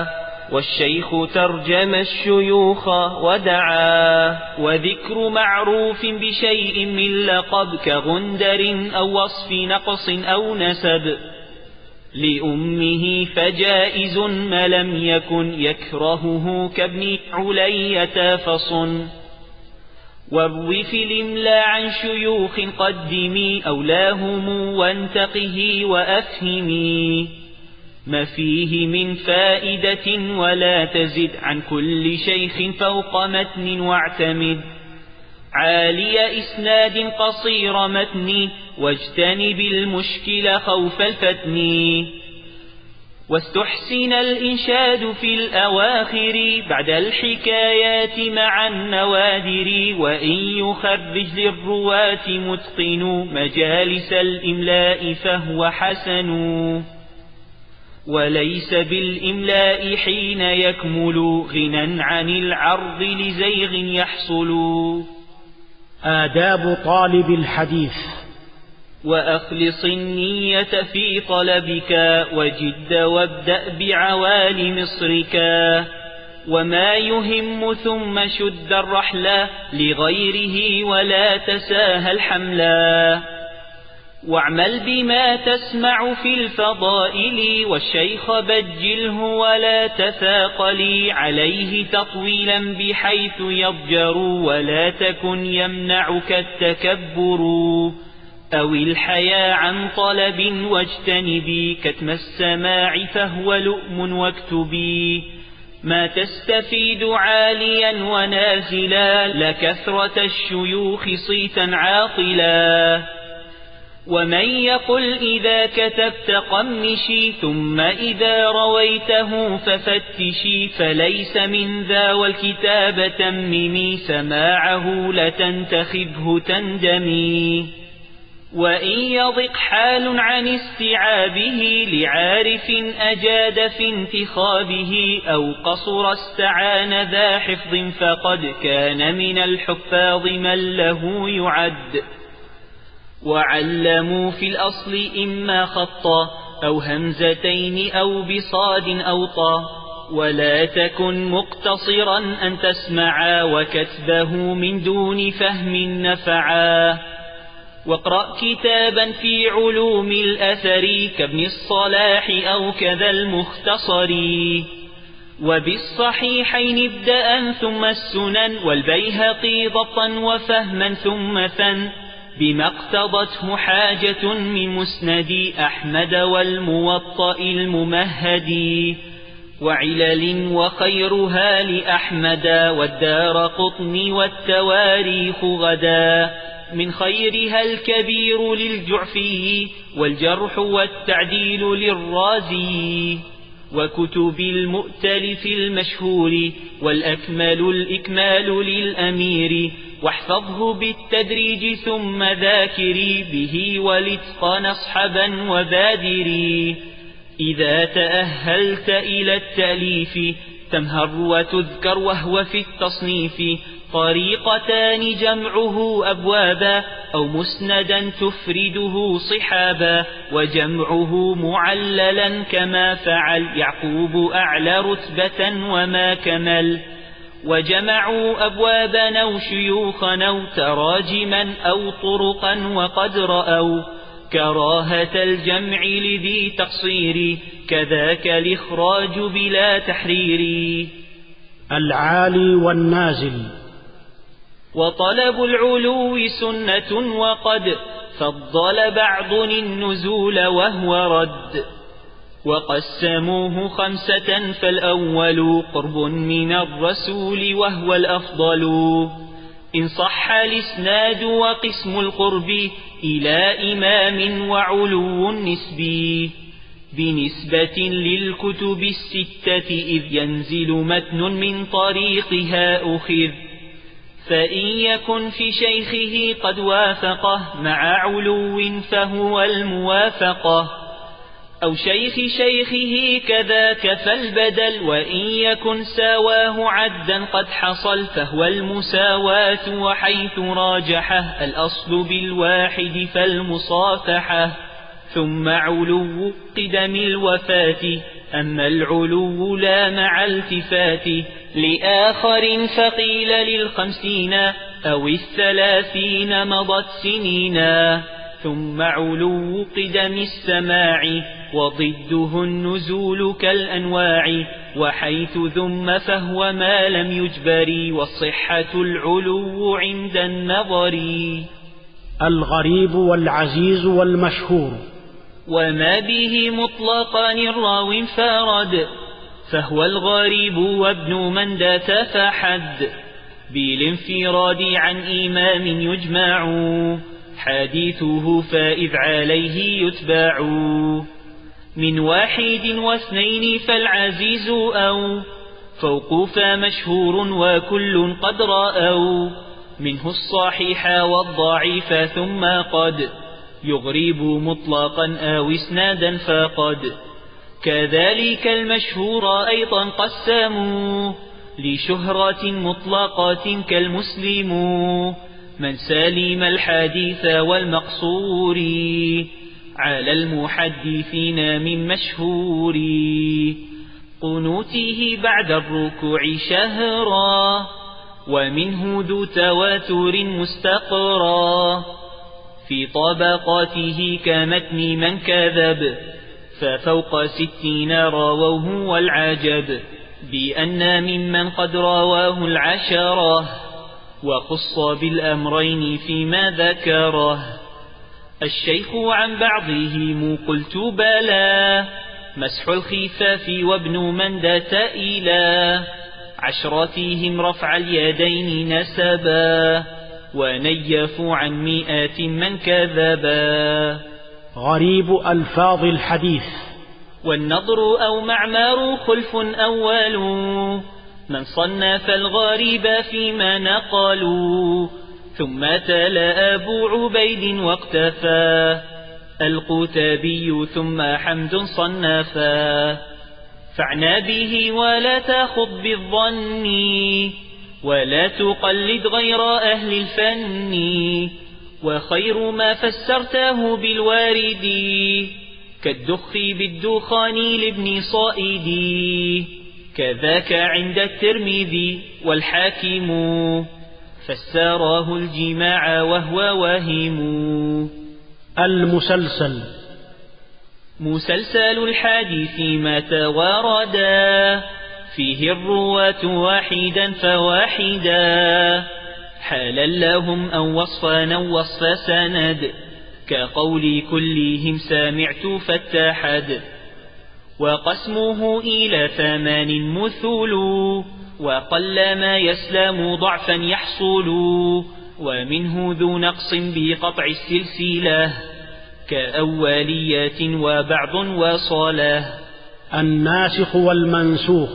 والشيخ ترجم الشيوخ ودعا. وذكر معروف بشيء من لقب كغندر أو وصف نقص أو نسب لأمه فجائز ما لم يكن يكرهه كابن علية فصن. وارو في الإملاء عن شيوخ قدمي أولاهم وانتقه وأفهمي ما فيه من فائدة ولا تزد عن كل شيخ فوق متن واعتمد عالي إسناد قصير متن واجتنب المشكل خوف الفتن. واستحسن الإنشاد في الأواخر بعد الحكايات مع النوادر. وإن يخرج للرواة متقن مجالس الإملاء فهو حسن. وليس بالإملاء حين يكمل غنى عن العرض لزيغ يحصل. آداب طالب الحديث. وأخلص النية في طلبك وجد وابدأ بعوالي مصرك. وما يهم ثم شد الرحلة لغيره ولا تساهل حملا. واعمل بما تسمع في الفضائل والشيخ بجله ولا تثاقل عليه تطويلا بحيث يضجر ولا تكن يمنعك التكبر أو الحياء عن طلب واجتنبي كتم السماع فهو لؤم واكتبي ما تستفيد عاليا ونازلا لكثرة الشيوخ صيتا عاطلا. ومن يقل إذا كتبت قمشي ثم إذا رويته ففتشي فليس من ذا والكتاب تممي سماعه لتنتخبه تندمي. وإن يضق حال عن استيعابه لعارف أجاد في انتخابه أو قصر استعان ذا حفظ فقد كان من الحفاظ من له يعد. وعلموا في الأصل إما خطا أو همزتين أو بصاد أو طا ولا تكن مقتصرا أن تسمعا وكتبه من دون فهم نفعا. واقرأ كتابا في علوم الأثر كابن الصلاح أو كذا المختصر. وبالصحيحين ابدأ ثم السنن والبيهقي ضبطا وفهما ثم فن بما اقتضته حاجة من مسند أحمد والموطأ الممهد. وعلل وخيرها لأحمد والدارقطني والتواريخ غدا من خيرها الكبير للجعفي والجرح والتعديل للرازي. وكتب المؤتلف المشهور والأكمل الإكمال للأمير واحفظه بالتدريج ثم ذاكري به والاتقان اصحبا وبادري. إذا تأهلت إلى التأليف تمهر وتذكر وهو في التصنيف طريقتان جمعه أبوابا أو مسندا تفرده صحابا وجمعه معللا كما فعل يعقوب أعلى رتبة وما كمل. وجمعوا أبوابا أو شيوخا أو تراجما أو طرقا وقد رأوا كراهة الجمع لذي تقصير كذاك الإخراج بلا تحرير. العالي والنازل. وطلب العلو سنة وقد فضل بعض النزول وهو رد. وقسموه 5 فالأول قرب من الرسول وهو الأفضل إن صح الإسناد وقسم القرب إلى إمام وعلو نسبي بنسبة للكتب 6 إذ ينزل متن من طريقها أخذ. فإن يكن في شيخه قد وافقه مع علو فهو الموافقة أو شيخ شيخه كذاك فالبدل. وإن يكن ساواه عدا قد حصل فهو المساواة وحيث راجحه الأصل بالواحد فالمصافحة. ثم علو قدم الوفاة أما العلو لا مع التفات لآخر فقيل لل50 أو ال30 مضت سنينا. ثم علو قدم السماع وضده النزول كالأنواع، وحيث ذم فهو ما لم يجبر، والصحة العلو عند النظر. الغريب والعزيز والمشهور. وما به مطلقا الراو انفرد فهو الغريب، وابن مندة فحد بالانفراد عن إمام يجمع حديثه، فإذ عليه يتبع. من 1 و2 فالعزيز أو فوق فمشهور، وكل قد رأوا منه الصحيح والضعيف، ثم قد يغرب مطلقا أو اسنادا فقد. كذلك المشهور أيضا قسموا لشهرة مطلقة كالمسلم، من سلم الحديث والمقصور على المحدثين من مشهور. قنوته بعد الركوع شهرا، ومنه ذو تواتر مستقرا، في طبقاته كمتن من كذب، ففوق 60 رووه والعجب، بأن ممن قد رواه العشرة، وخص بالأمرين فيما ذكره. الشيخ عن بعضهم قلت بلى، مسح الخفاف وابن مندة إلى عشرتهم رفع اليدين نسبا، ونيف عن 100 من كذبا. غريب ألفاظ الحديث. والنضر أو معمار خلف أول، من صنف الغريب فيما نقلوا، ثم تلا أبو عبيد واقتفى القتابي، ثم حمد صنفا. فاعنى به ولا تأخذ بالظن، ولا تقلد غير أهل الفن، وخير ما فسرته بالوارد كالدخ بالدخان لابن صائد، كذاك عند الترمذي والحاكم، فسره الجماع وهو واهم. المسلسل. مسلسل الحديث ما تواردا، فيه الرواة واحدا فواحدا، حالا لهم أو وصفا أو وصف سند، كقول كلهم سمعت فاتحد. وقسمه إلى 8 مثل، وقل ما يسلم ضعفا يحصل، ومنه ذو نقص بقطع السلسلة، كأولية وبعض وصله. الناسخ والمنسوخ.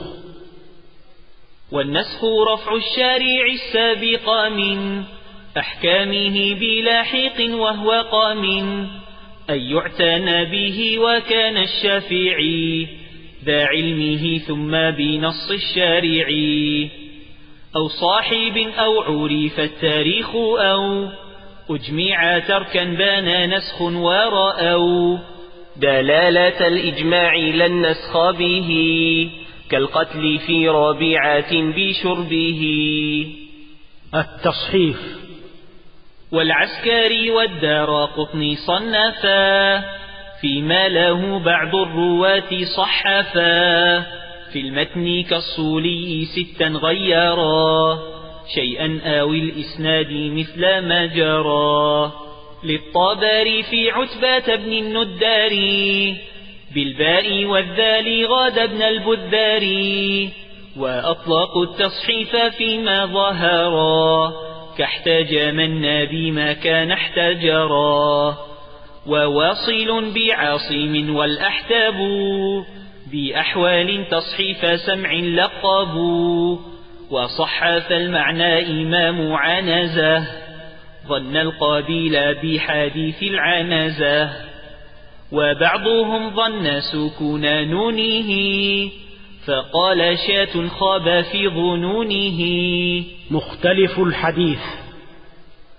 والنسخ رفع الشارع السابق من أحكامه بلاحق، وهو قام أن يعتنى به، وكان الشافعي ذا علمه ثم بنص الشارع، أو صاحب أو عرف التاريخ، أو أجمع تركا بان نسخ ورأوا دلالة الإجماع لا النسخ به، كالقتل في ربيعة بشربه. التصحيف. والعسكري والدارقطني صنفا، فيما له بعض الرواة صحفا، في المتن كالصولي 6 غيرا، شيئا أو الإسناد مثل ما جرى. للطبري في عتبة بن النداري، بالباء والذال غاد ابن البذاري، وأطلقوا التصحيف فيما ظهرا، كاحتاج من بما كان احتجرا. وواصل بعاصم والأحتاب، بأحوال تصحيف سمع لقب، وصحف المعنى إمام عنزة، ظن القابيل بحديث العنزة. وبعضهم ظن سكون نونه، فقال شاة خاب في ظنونه. مختلف الحديث.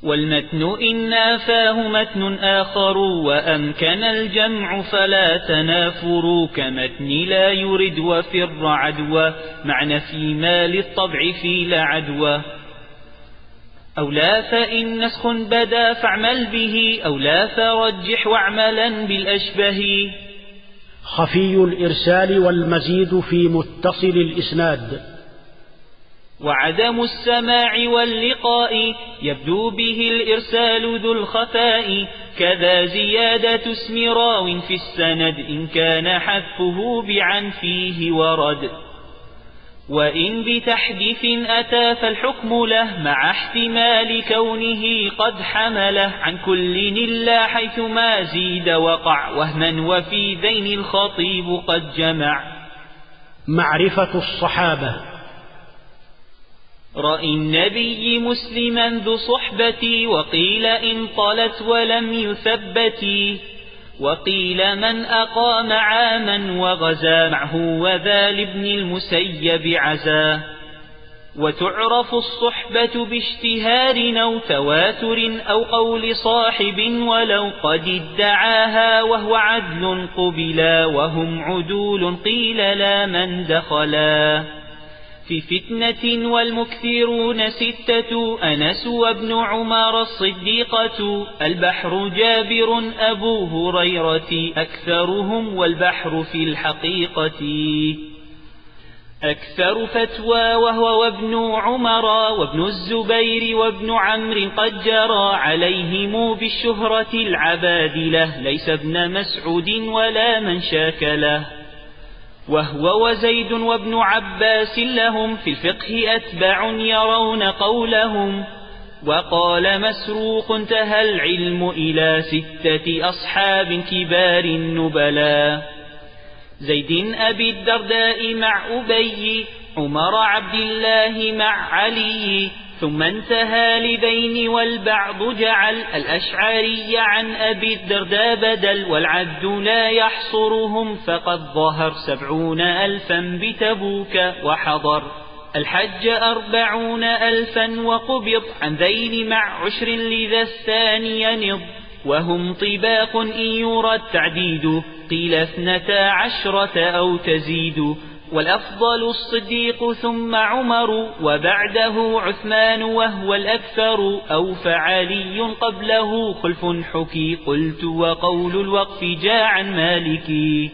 والمتن إن نافاه متن آخر وأمكن الجمع فلا تنافر كمتن لا يرد وفر عدوى معنى فيما للطبع في لا عدوى أو لا فإن نسخ بدا فاعمل به أو لا فرجح واعملا بالأشبه خفي الإرسال والمزيد في متصل الإسناد وعدم السماع واللقاء يبدو به الإرسال ذو الخفاء كذا زيادة اسم راو في السند إن كان حذفه بعن فيه ورد وإن بتحديث أتى فالحكم له مع احتمال كونه قد حمله عن كل إلا حيث ما زيد وقع وهما وفي ذين الخطيب قد جمع معرفة الصحابة رأي النبي مسلما ذو صحبتي وقيل إن طلت ولم يثبتي وقيل من أقام عاما وغزا معه وذا لابن المسيب عزا وتعرف الصحبة باشتهار أو تواتر أو قول صاحب ولو قد ادعاها وهو عدل قبلا وهم عدول قيل لا من دخلا في فتنة والمكثرون 6 أنس وابن عمر الصديقة البحر جابر أبو هريرة أكثرهم والبحر في الحقيقة أكثر فتوى وهو وابن عمر وابن الزبير وابن عمرو قد جرى عليهم بالشهرة العبادلة ليس ابن مسعود ولا من شاكله وهو وزيد وابن عباس لهم في الفقه أتباع يرون قولهم وقال مسروق انتهى العلم إلى 6 أصحاب كبار النبلا زيد أبي الدرداء مع أبي عمر عبد الله مع علي ثم انتهى لذين والبعض جعل الأشعري عن أبي الدرداء بدل والعد لا يحصرهم فقد ظهر 70,000 بتبوك وحضر الحج 40,000 وقبض عن ذين مع 10 لذا الثاني ينض وهم طباق إن يرى التعديد قيل 12 أو تزيد والأفضل الصديق ثم عمر وبعده عثمان وهو الأكثر أو فعلي قبله خلف حكي قلت وقول الوقف جاء عن مالكي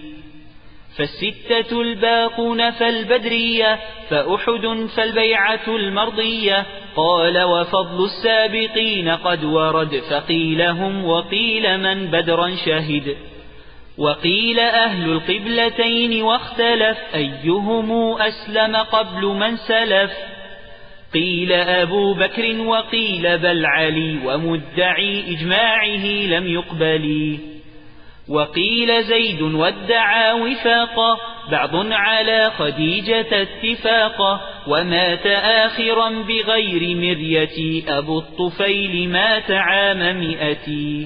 فال6 الباقون فالبدرية فأحد فالبيعة المرضية قال وفضل السابقين قد ورد فقيل هم وقيل من بدرا شهد وقيل أهل القبلتين واختلف أيهم أسلم قبل من سلف قيل أبو بكر وقيل بل علي ومدعي إجماعه لم يقبل وقيل زيد وادعى وفاقا بعض على خديجة اتفاقا ومات آخرا بغير مرية أبو الطفيل مات عام 100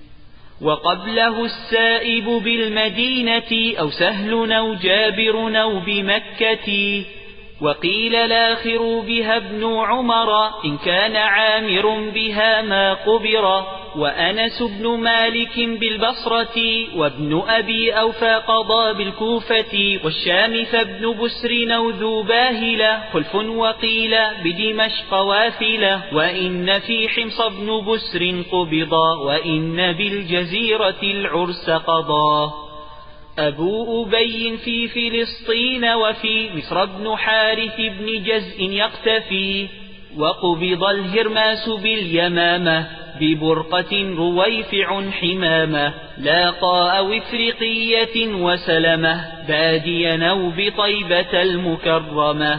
وقبله السائب بالمدينة أو سهل أو جابر أو بمكة وقيل الآخر بها ابن عمر إن كان عامر بها ما قبر وأنس بن مالك بالبصرة وابن أبي أوفى قضى بالكوفة والشام فابن بسر أو ذو باهلة خلف وقيل بدمشق وافلة وإن في حمص بن بسر قبضا وإن بالجزيرة العرس قضى أبو أبي في فلسطين وفي مصر بن حارث بن جزء يقتفي وقبض الهرماس باليمامة ببرقة رويفع حمامة لاقى أو إفريقية وسلمة باديا أو بطيبة المكرمة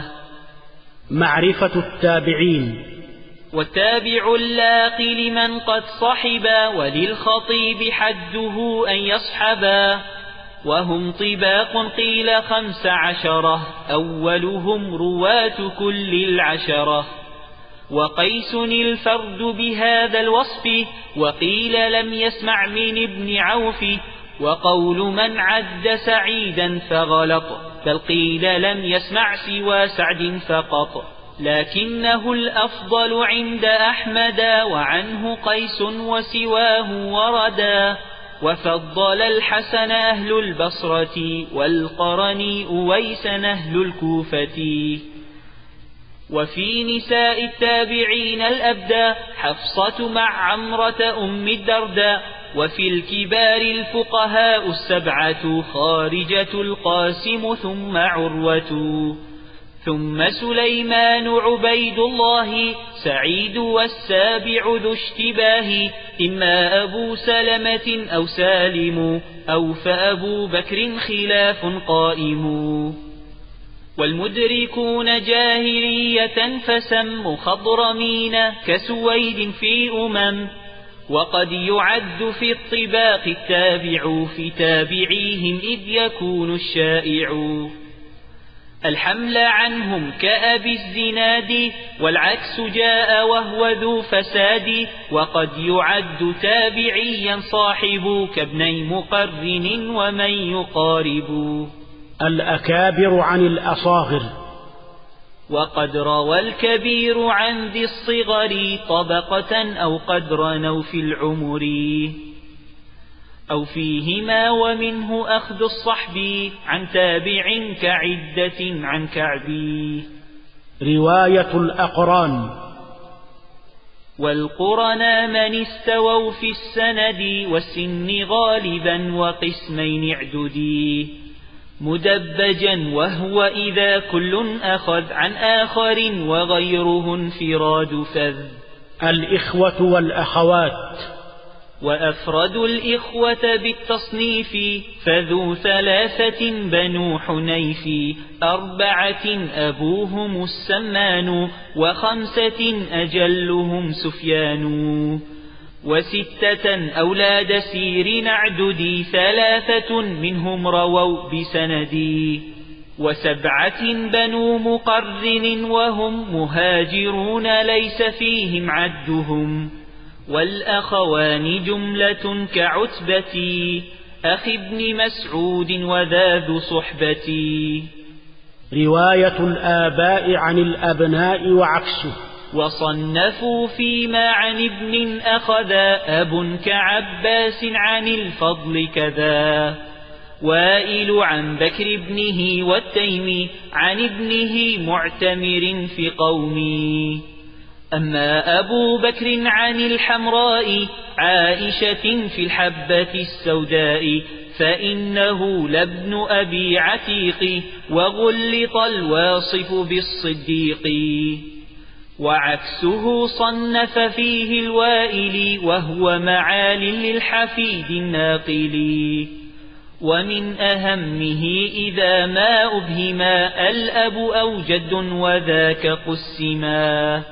معرفة التابعين والتابع اللاقي لمن قد صحبا وللخطيب حده أن يصحبا وهم طباق قيل 15 أولهم رواة كل 10 وقيس الفرد بهذا الوصف وقيل لم يسمع من ابن عوف وقول من عد سعيدا فغلط بل قيل لم يسمع سوى سعد فقط لكنه الأفضل عند أحمد وعنه قيس وسواه وردا. وفضل الحسن أهل البصرة والقرن أويس أهل الكوفة. وفي نساء التابعين الأبدى حفصة مع عمرة أم الدرداء. وفي الكبار الفقهاء السبعة خارجة القاسم ثم عروة. ثم سليمان عبيد الله سعيد والسابع ذو اشتباه. إما أبو سلمة أو سالم أو فأبو بكر خلاف قائم. والمدركون جاهلية فسم خضرمين كسويد في وقد يعد في الطباق التابع في تابعيهم إذ يكون الشائع. الحمل عنهم كأبي الزناد والعكس جاء وهو ذو فساد. وقد يعد تابعيا صاحب كابني مقرن ومن يقارب. الأكابر عن الأصاغر. وقد روى الكبير عن ذي الصغر طبقة أو قدرا أو في العمر أو فيهما. ومنه أخذ الصحب عن تابع كعدة عن كعب. رواية الأقران. والقرنا من استووا في السند والسن غالبا وقسمين اعددي. مدبجا وهو إذا كل أخذ عن آخر وغيره انفراد فذ. الإخوة والأخوات. وأفرد الإخوة بالتصنيف فذو ثلاثة بنو حنيف. 4 أبوهم السمان وخمسة أجلهم سفيان. 6 أولاد سير اعددي 3 منهم رووا بسندي. 7 بنو مقرن وهم مهاجرون ليس فيهم عدهم. والأخوان جملة كعتبتي أخي ابن مسعود وذا ذو صحبتي. رواية الآباء عن الأبناء وعكسه. وصنفوا فيما عن ابن أخذا أب كعباس عن الفضل كذا. وائل عن بكر ابنه والتيمي عن ابنه معتمر في قومي. أما أبو بكر عن الحمراء عائشة في الحبة السوداء فإنه لابن أبي عتيق وغلط الواصف بالصديق. وعكسه صنف فيه الوائل وهو معال للحفيد الناقل. ومن أهمه إذا ما أبهما الأب أو جد وذاك قسما.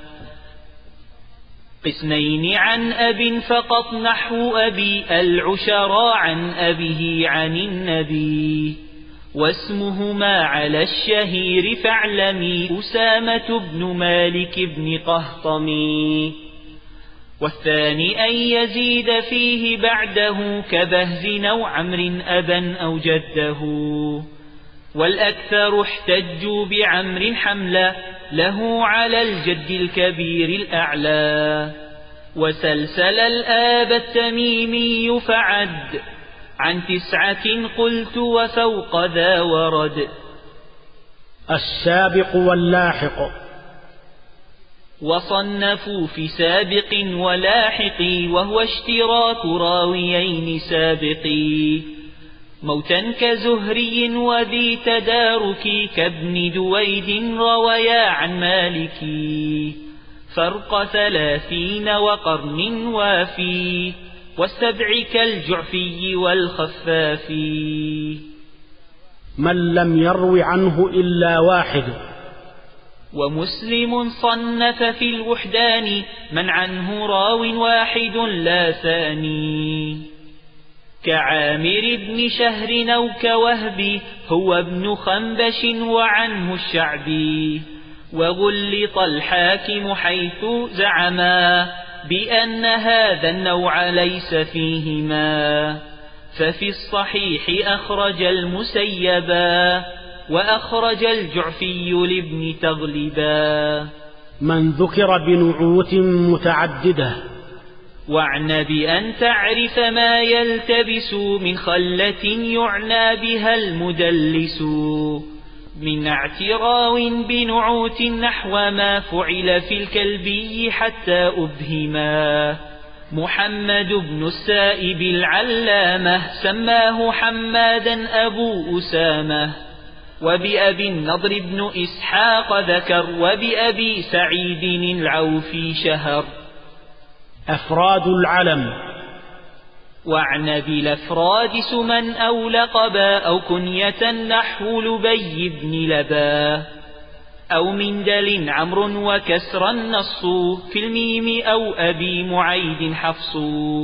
2 عن أب فقط نحو أبي العشرا عن أبيه عن النبي. واسمهما على الشهير فاعلمي أسامة بن مالك بن قهطمي. والثاني أن يزيد فيه بعده كبهز أو عمرو أبا أو جده. والأكثر احتجوا بعمر حملا له على الجد الكبير الأعلى. وسلسل الآب التميمي فعد عن 9 قلت وفوق ذا ورد. السابق واللاحق. وصنفوا في سابق ولاحق وهو اشتراك راويين سابقي. موتا كزهري وذي تدارك كابن دويد رويا عن مالك. فرق 30 وقرن وافي والسبع كالجعفي والخفاف. من لم يرو عنه إلا واحد. ومسلم صنف في الوحدان من عنه راو واحد لا ثاني. كعامر بن شهر أو كوهب هو ابن خنبش وعنه الشعبي. وغلط الحاكم حيث زعما بأن هذا النوع ليس فيهما. ففي الصحيح أخرج المسيبا وأخرج الجعفي لابن تغلبا. من ذكر بنعوت متعددة. واعن بأن تعرف ما يلتبس من خلة يعنى بها المدلس، من اعتراو بنعوت نحو ما فعل في الكلبي حتى أبهما. محمد بن السائب العلامة سماه حمادا أبو أسامة، وبأبي النضر بن إسحاق ذكر، وبأبي سعيد العوفي شهر. أفراد العلم. واعن بالأفراد سما أو لقبا أو كنية نحو لبي بن لبا، أو من دل عمرو وكسر النص في الميم أو أبي معيد حفص.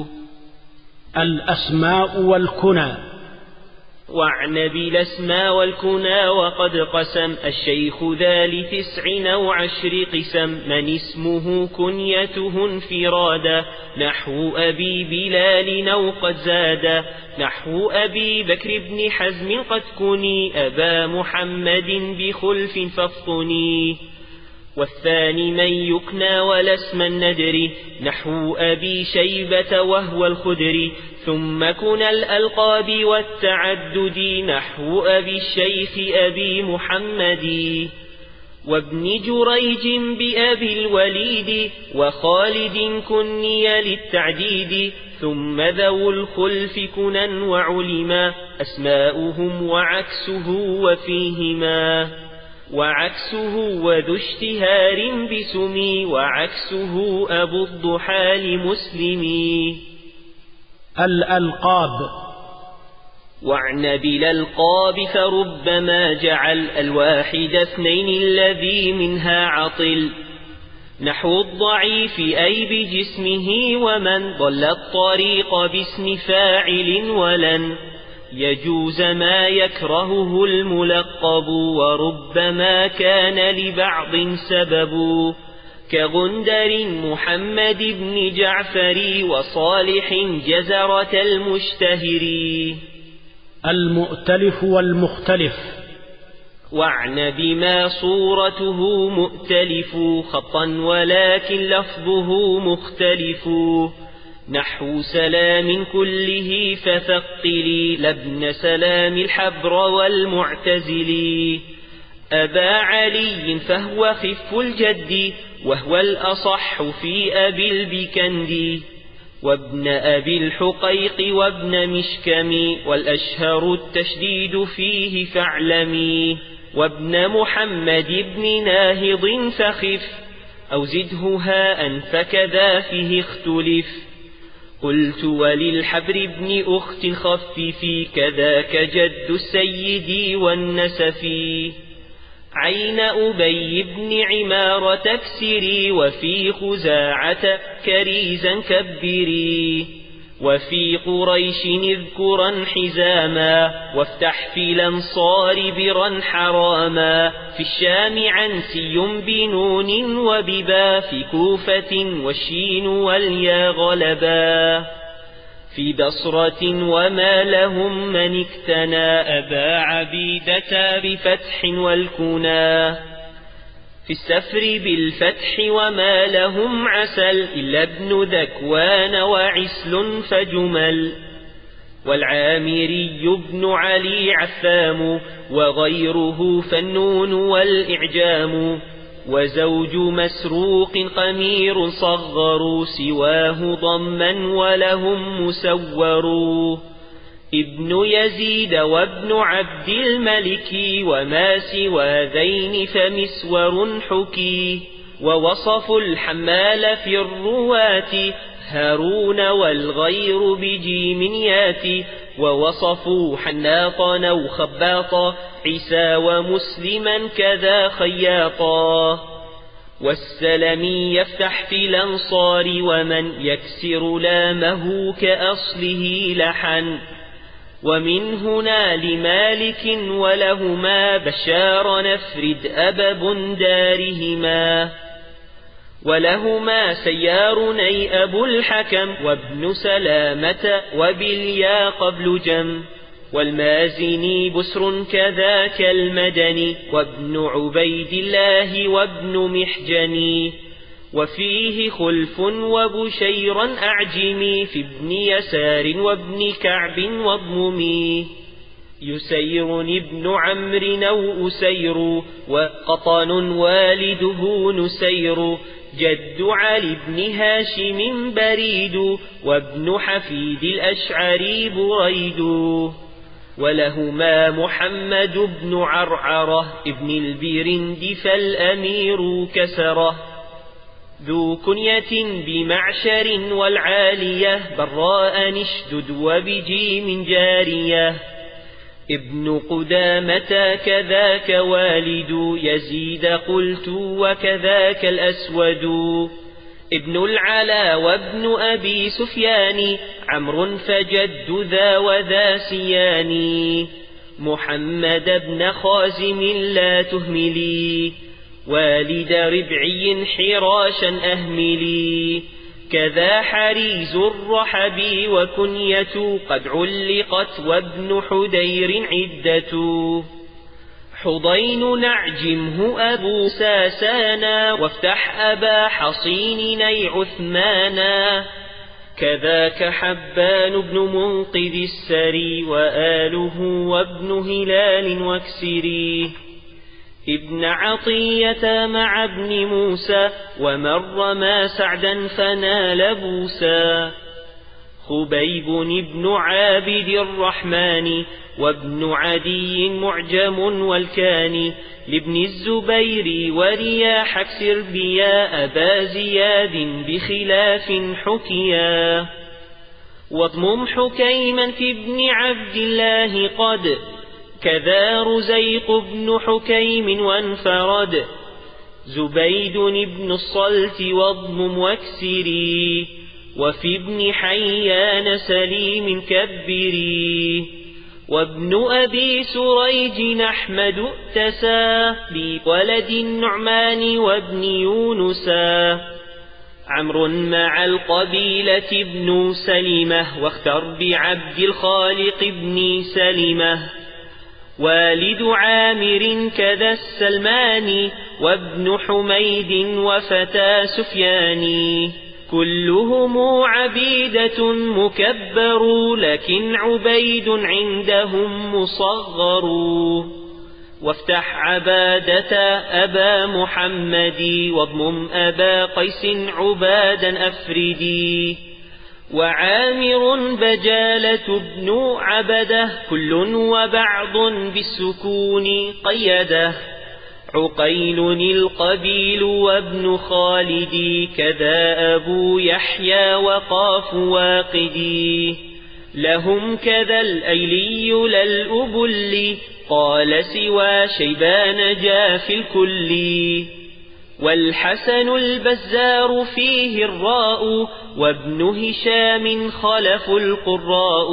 الأسماء والكنى. واعن بالأسماء والكنى وقد قسم الشيخ ذا ل9 أو 10 قسم، من اسمه كنيته انفرادا نحو أبي بلال أو قد زادا، نحو أبي بكر بن حزم قد كني أبا محمد بخلف فافطني. والثاني من يكنى ولا اسم الندر نحو أبي شيبة وهو الخدري، ثم كنى الألقاب والتعدد نحو أبي الشيخ أبي محمد. وابن جريج بأبي الوليد وخالد كني للتعديد، ثم ذو الخلف كنى وعلما أسماؤهم وعكسه وفيهما، وعكسه وذو اشتهار بسمي، وعكسه أبو الضحى لمسلمي. الألقاب. واعن بالألقاب فربما جعل الواحد 2 الذي منها عطل، نحو الضعيف أي بجسمه، ومن ضل الطريق باسم فاعل، ولن يجوز ما يكرهه الملقب، وربما كان لبعض سبب، كغندر محمد بن جعفر وصالح جزرة المشتهر. المؤتلف والمختلف. واعن بما صورته مؤتلف خطا ولكن لفظه مختلف، نحو سلام كله فثقلي لابن سلام الحبر والمعتزلي. أبا علي فهو خف الجد وهو الأصح في أبي البكندي، وابن أبي الحقيق وابن مشكم، والأشهر التشديد فيه فاعلمي. وابن محمد بن ناهض فخف أو زده هاء فكذا فيه اختلف. قلت وللحبر بن أخت خففي كذاك جد السيد والنسفي. عين أبي بن عمارة اكسري، وفي خزاعة كريزا كبري، وفي قريش اذكرا حزاما، وافتح في الأنصار برا حراما. في الشام عنسي بنون وببا، في كوفة والشين واليا غلبا. في بصرة وما لهم من اكتنى أبا عبيدة بفتح والكنا. في السفر بالفتح وما لهم عسل إلا ابن ذكوان وعسل فجمل. والعامري بن علي عثام وغيره فالنون والإعجام. وزوج مسروق قمير صغروا سواه ضما ولهم مسور. ابن يزيد وابن عبد الملك وما سوى ذين فمسور حكي. ووصف الحمال في الرواة هارون والغير بجيم ياتي. ووصفوا حناطا أو خباطا عيسى ومسلما كذا خياطا. والسلمي يفتح في الأنصار ومن يكسر لامه كأصله لحن. ومن هنا لمالك ولهما بشار نفرد أبب دارهما. ولهما سيارني أبو الحكم وابن سلامة وباليا قبل جم. والمازني بسر كذاك المدني وابن عبيد الله وابن محجني وفيه خلف وبشيرا أعجمي في ابن يسار وابن كعب واضممي يسير ابن عمرو أو أسير وقطن والده نسير جد علي بن هاشم بريد وابن حفيد الأشعري بريد ولهما محمد بن عرعرة ابن البرند فالأمير كسره ذو كنية بمعشر والعالية براء نشدد وبجيم جارية ابن قدامة كذاك والد يزيد قلت وكذاك الأسود ابن العلا وابن أبي سفيان عمرو فجد ذا وذا سيان محمد بن خازم لا تهملي والد ربعي حراشا أهملي كذا حريز الرحبي وكنية قد علقت وابن حدير عدة حضين نعجمه أبو ساسانا وافتح أبا حصين ني عثمانا كذاك حبان بن منقذ السري وآله وابن هلال واكسري ابن عطية مع ابن موسى ومر ما سعدا فنال بوسى خبيب بن عابد الرحمن وابن عدي معجم والكاني لابن الزبير ورياح اكسر بيا أبا زياد بخلاف حكيا واضمم حكيما في ابن عبد الله قد كذا رزيق بن حكيم وانفرد زبيد بن الصلت واضمم واكسري وفي ابن حيان سليم كبري وابن أبي سريج أحمد ائتسى بولد النعمان وابن يونسا عمرو مع القبيلة ابن سلمة واختر بعبد الخالق ابن سلمة والد عامر كذا السلماني وابن حميد وفتى سفياني كلهم عبيدة مكبر لكن عبيد عندهم مصغر وافتح عبادة أبا محمد واضمم أبا قيس عبادا أفردي وعامر بجالة بن عبده كل وبعض بالسكون قيده عقيل القبيل وابن خالد كذا أبو يحيى وقاف واقدي لهم كذا الأيلي للأبل قال سوى شيبان جاء في الكل والحسن البزار فيه الراء وابن هشام خلف القراء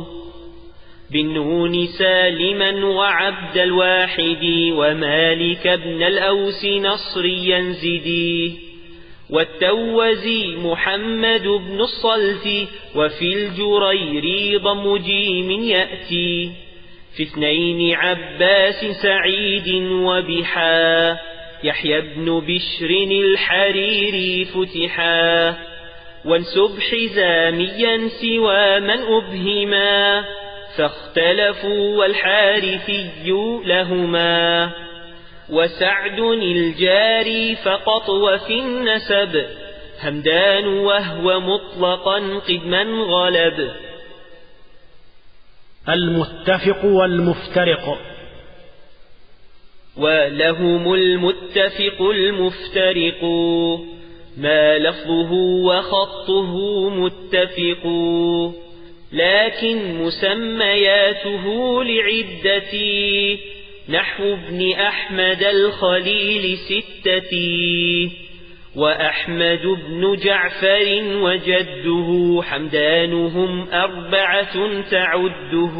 بالنون سالما وعبد الواحد ومالك بن الأوس نصريا زدي والتوزي محمد بن الصلت وفي الجرير ضم جيم يأتي في اثنين عباس سعيد وبحا يحيى بن بشر الحريري فتحا وانسب حزاميا سوى من أبهما فاختلفوا والحارثي لهما وسعد الجاري فقط وفي النسب همدان وهو مطلقا قدما غلب المتفق والمفترق ولهم المتفق المفترق ما لفظه وخطه متفق لكن مسمياته لعدتي نحو ابن أحمد الخليل 6 وأحمد بن جعفر وجده حمدانهم 4 تعده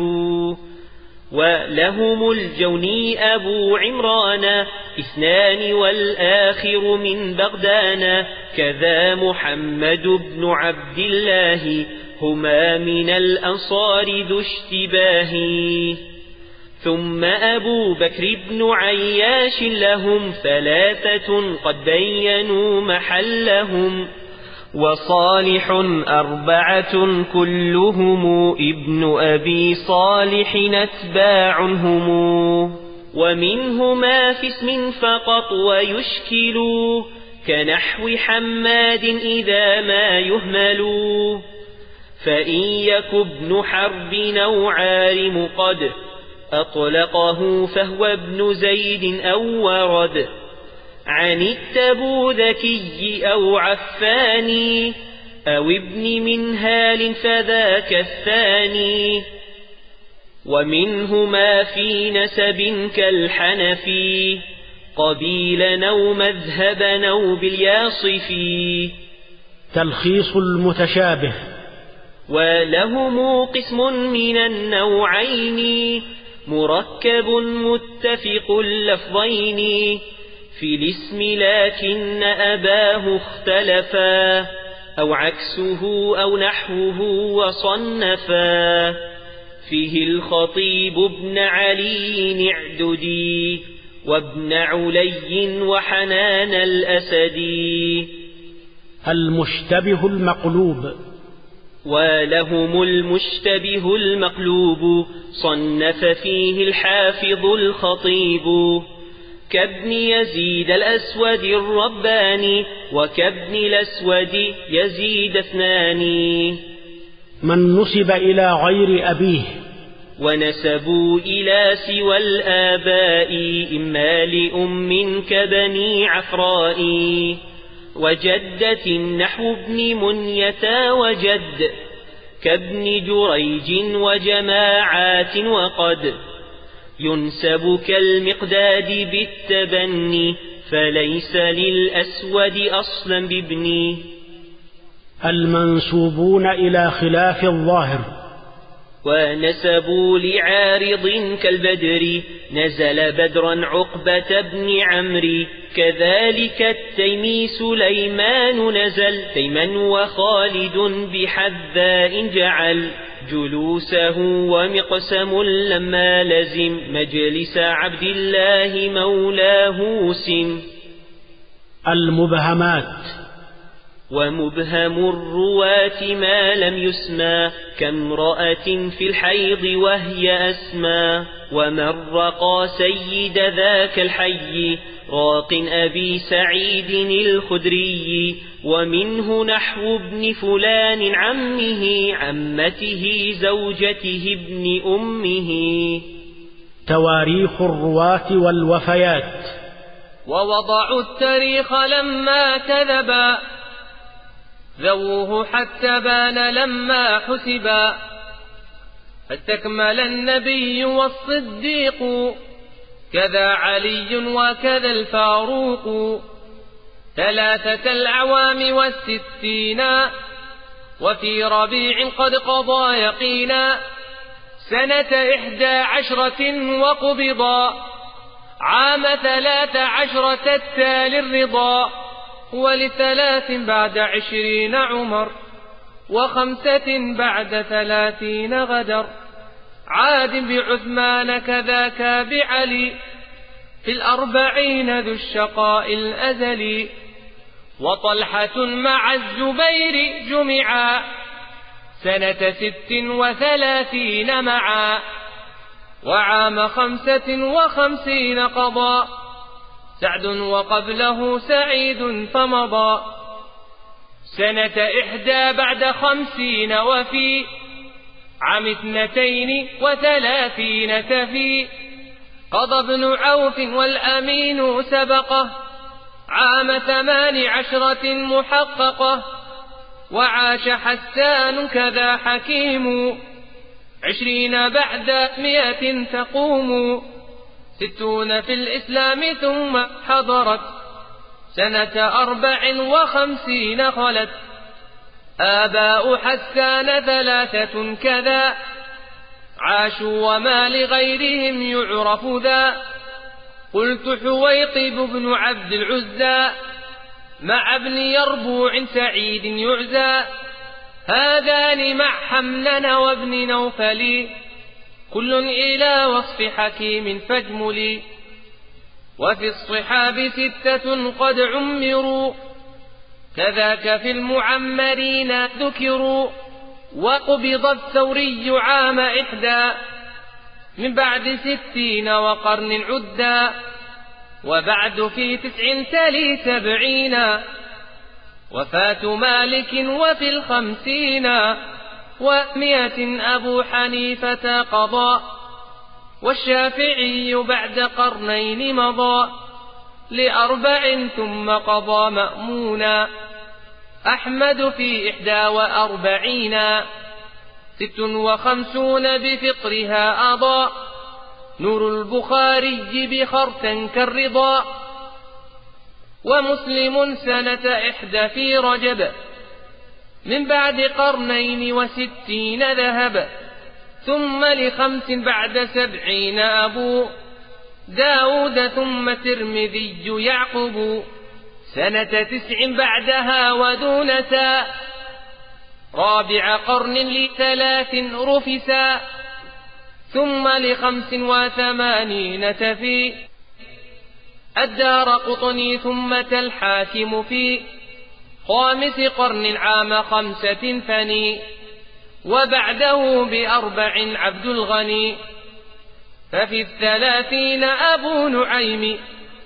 ولهم الجوني أبو عمران 2 والآخر من بغدان كذا محمد بن عبد الله هما من الأنصار ذو اشتباه. ثم أبو بكر بن عياش لهم 3 قد بينوا محلهم. وصالح 4 كلهم ابن أبي صالح أتباع هم. ومنهما في اسم فقط ويشكل كنحو حماد إذا ما يهمل. فإن يك ابن حرب أو عارم قد أطلقه فهو ابن زيد أو ورد عن التبوذكي أو عفاني أو ابن منهال فذاك الثاني. ومنهما في نسب كالحنفي قبيلا أو مذهبا أو بالياصفي. تلخيص المتشابه. ولهم قسم من النوعين مركب متفق اللفظين في الاسم لكن أباه اختلفا أو عكسه أو نحوه وصنفا. فيه الخطيب ابن علي اعددي وابن علي وحنان الأسدي. المشتبه المقلوب. ولهم المشتبه المقلوب صنف فيه الحافظ الخطيب كابن يزيد الأسود الرباني وكابن الأسود يزيد 2. من نسب إلى غير أبيه ونسبوا إلى سوى الآباء إما لأم كبني عفراء وجدة نحو ابن منية وجد كابن جريج وجماعات. وقد ينسب كالمقداد بالتبني فليس للأسود أصلا بابن. المنسوبون إلى خلاف الظاهر. ونسبوا لعارض كالبدر نزل بدرا عقبة بن عمرو. كذلك التيمي سليمان نزل تيما وخالد بحذاء جعل جلوسه ومقسم لما لزم مجلس عبد الله مولاه سم. المبهمات. ومبهم الرواة ما لم يسمى كامرأة في الحيض وهي أسمى. ومن رقى سيد ذاك الحي راق أبي سعيد الخدري. ومنه نحو ابن فلان عمه عمته زوجته ابن أمه. تواريخ الرواة والوفيات. ووضعوا التاريخ لما كذبا ذووه حتى بان لما حسبا. فاستكمل النبي والصديق كذا علي وكذا الفاروق 3 الأعوام و60 وفي ربيع قد قضى يقينا سنة 11 وقبضا عام 13 التالي الرضا. ول3 بعد 20 عمر و5 بعد 30 غدر. عاد بعثمان كذاك بعلي في 40 ذو الشقاء الأزلي. وطلحة مع الزبير جمعا سنة 36 معا. وعام 55 قضى سعد وقبله سعيد فمضى. سنة 1 بعد 50 وفي عام 32 تفي. قضى ابن عوف والأمين سبقه عام 18 محققه. وعاش حسان كذا حكيم 20 بعد 100 تقوم. 60 في الإسلام ثم حضرت سنة 54 خلت. آباء حسان 3 كذا عاشوا وما لغيرهم يعرف ذا. قلت حويطب بن عبد العزى مع ابن يربوع سعيد يعزى. هذان مع حملن وابن نوفل كل إلى وصف حكيم فاجمل. وفي الصحاب 6 قد عمروا كذاك في المعمرين ذكروا. وقبض الثوري عام 1 من بعد 60 وقرن عدا. وبعد في 9 تلي 70 وفاة مالك. وفي 50 و100 أبو حنيفة قضى. والشافعي بعد قرنين مضى ل4 ثم قضى مأمونا. أحمد في 41 56 بفطرها أضى. نور البخاري بخرتا كالرضا. ومسلم سنة 1 في رجب من بعد 62 ذهب. ثم ل5 بعد 70 أبو داود. ثم ترمذي يعقب سنة 9 بعدها ودونتا. رابع قرن ل3 رفسا. ثم ل85 تفي الدارقطني. ثم الحاكم في 5 قرن عام 5 فني. وبعده ب4 عبد الغني. ففي 30 أبو نعيم.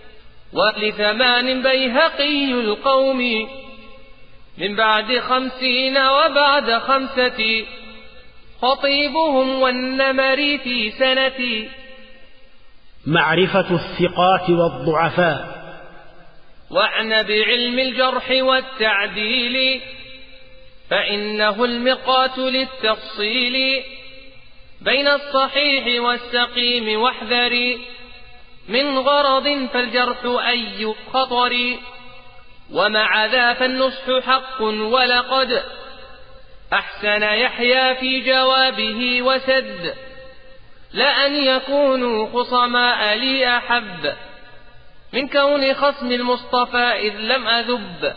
ول8 بيهقي القوم. من بعد 50 وبعد 5 خطيبهم والنمري في سنة. معرفة الثقات والضعفاء. واعن بعلم الجرح والتعديل فإنه المقات للتفصيل بين الصحيح والسقيم. واحذري من غرض فالجرح أي خطر. ومع ذا فالنصح حق. ولقد أحسن يحيى في جوابه وسد. لأن يكونوا خصماء لي أحب من كون خصم المصطفى إذ لم أذب.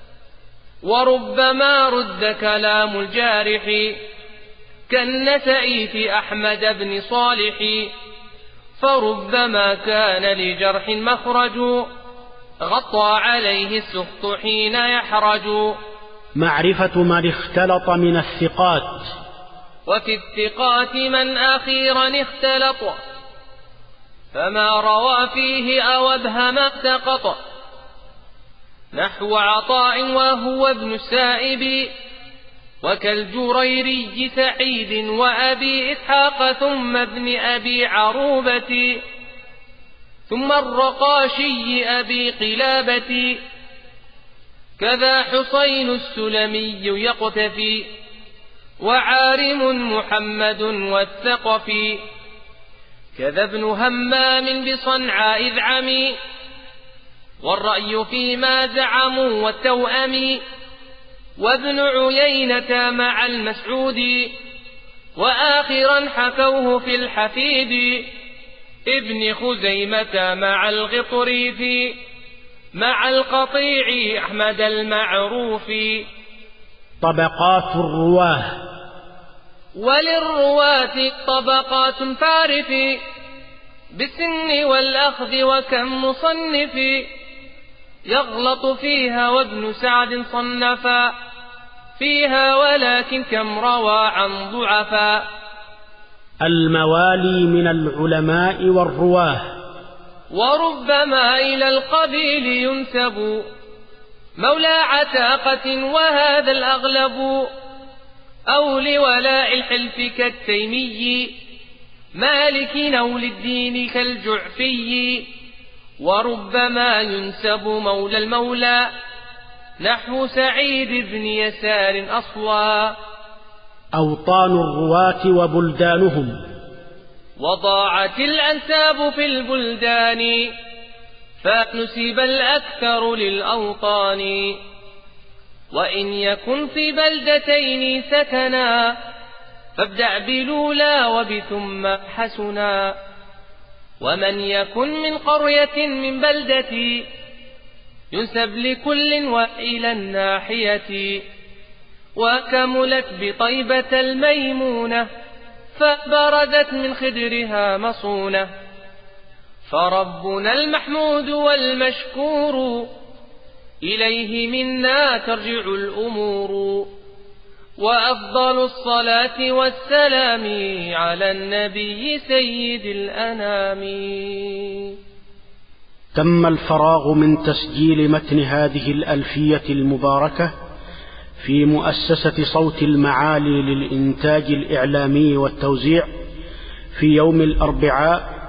وربما رد كلام الجارح كالنسئ في أحمد بن صالح. فربما كان لجرح مخرج غطى عليه السخط حين يحرج. معرفة من اختلط من الثقات. وفي الثقات من أخيرا اختلط فما روى فيه أو ابهم سقط. نحو عطاء وهو ابن السائب. وكالجريري سعيد وأبي إسحاق. ثم ابن أبي عروبة. ثم الرقاشي أبي قلابة. كذا حسين السلمي يقتفي. وعارم محمد والثقفي. كذا ابن همام بصنعاء إذ عمي. والرأي فيما زعموا والتوأم. وابن عيينة مع المسعود. وآخرا حكوه في الحفيد. ابن خزيمة مع الغطريف. مع القطيع أحمد المعروف. طبقات الرواه. وللرواة طبقات فارف بالسن والأخذ. وكم مصنف يغلط فيها. وابن سعد صنفا فيها. ولكن كم روى عن ضعفا. الموالي من العلماء والرواه. وربما إلى القبيل ينسب مولى عتاقة وهذا الأغلب. أو لولاء الحلف كالتيمي مالك أو للدين كالجعفي. وربما ينسب مولى المولى نحو سعيد بن يسار أصلا. أوطان الرواة وبلدانهم. وضاعت الأنساب في البلدان فنسب الأكثر للأوطان. وإن يكن في بلدتين سكنا فابدأ بلولا وبثم حسنا. ومن يكن من قرية من بلدتي ينسب لكل وإلى الناحية. وكملت بطيبة الميمونة فبردت من خدرها مصونة. فربنا المحمود والمشكور إليه منا ترجع الأمور. وأفضل الصلاة والسلام على النبي سيد الأنام. تم الفراغ من تسجيل متن هذه الألفية المباركة في مؤسسة صوت المعالي للإنتاج الإعلامي والتوزيع في يوم الأربعاء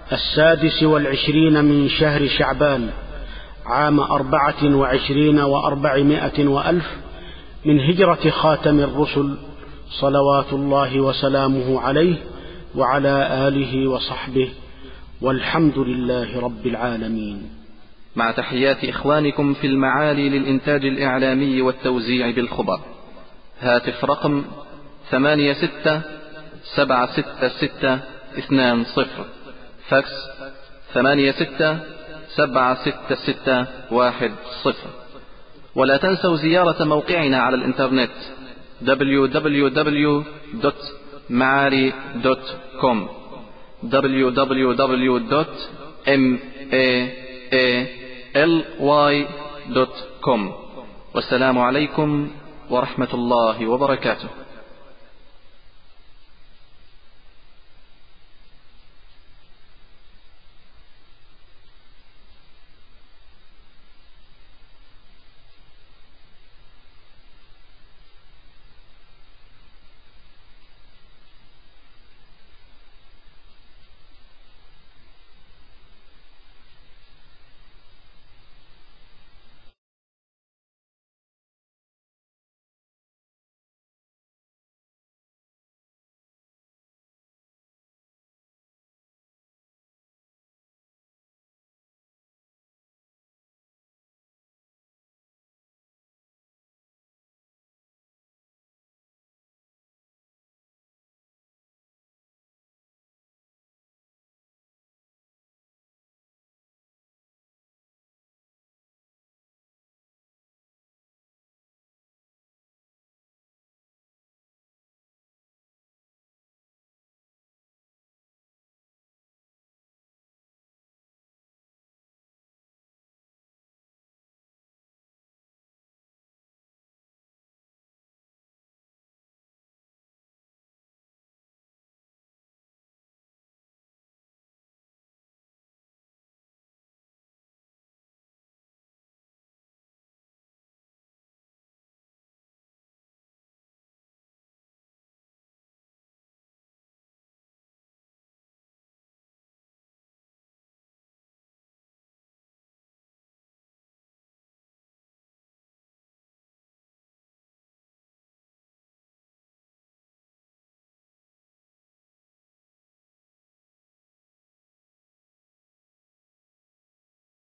26 من شهر شعبان عام 24 و400 وألف من هجرة خاتم الرسل صلوات الله وسلامه عليه وعلى آله وصحبه، والحمد لله رب العالمين. مع تحيات إخوانكم في المعالي للإنتاج الإعلامي والتوزيع بالخبر. هاتف رقم 867662 فاكس 86766210. ولا تنسوا زيارة موقعنا على الإنترنت www.maali.com www.maali.com. والسلام عليكم ورحمة الله وبركاته.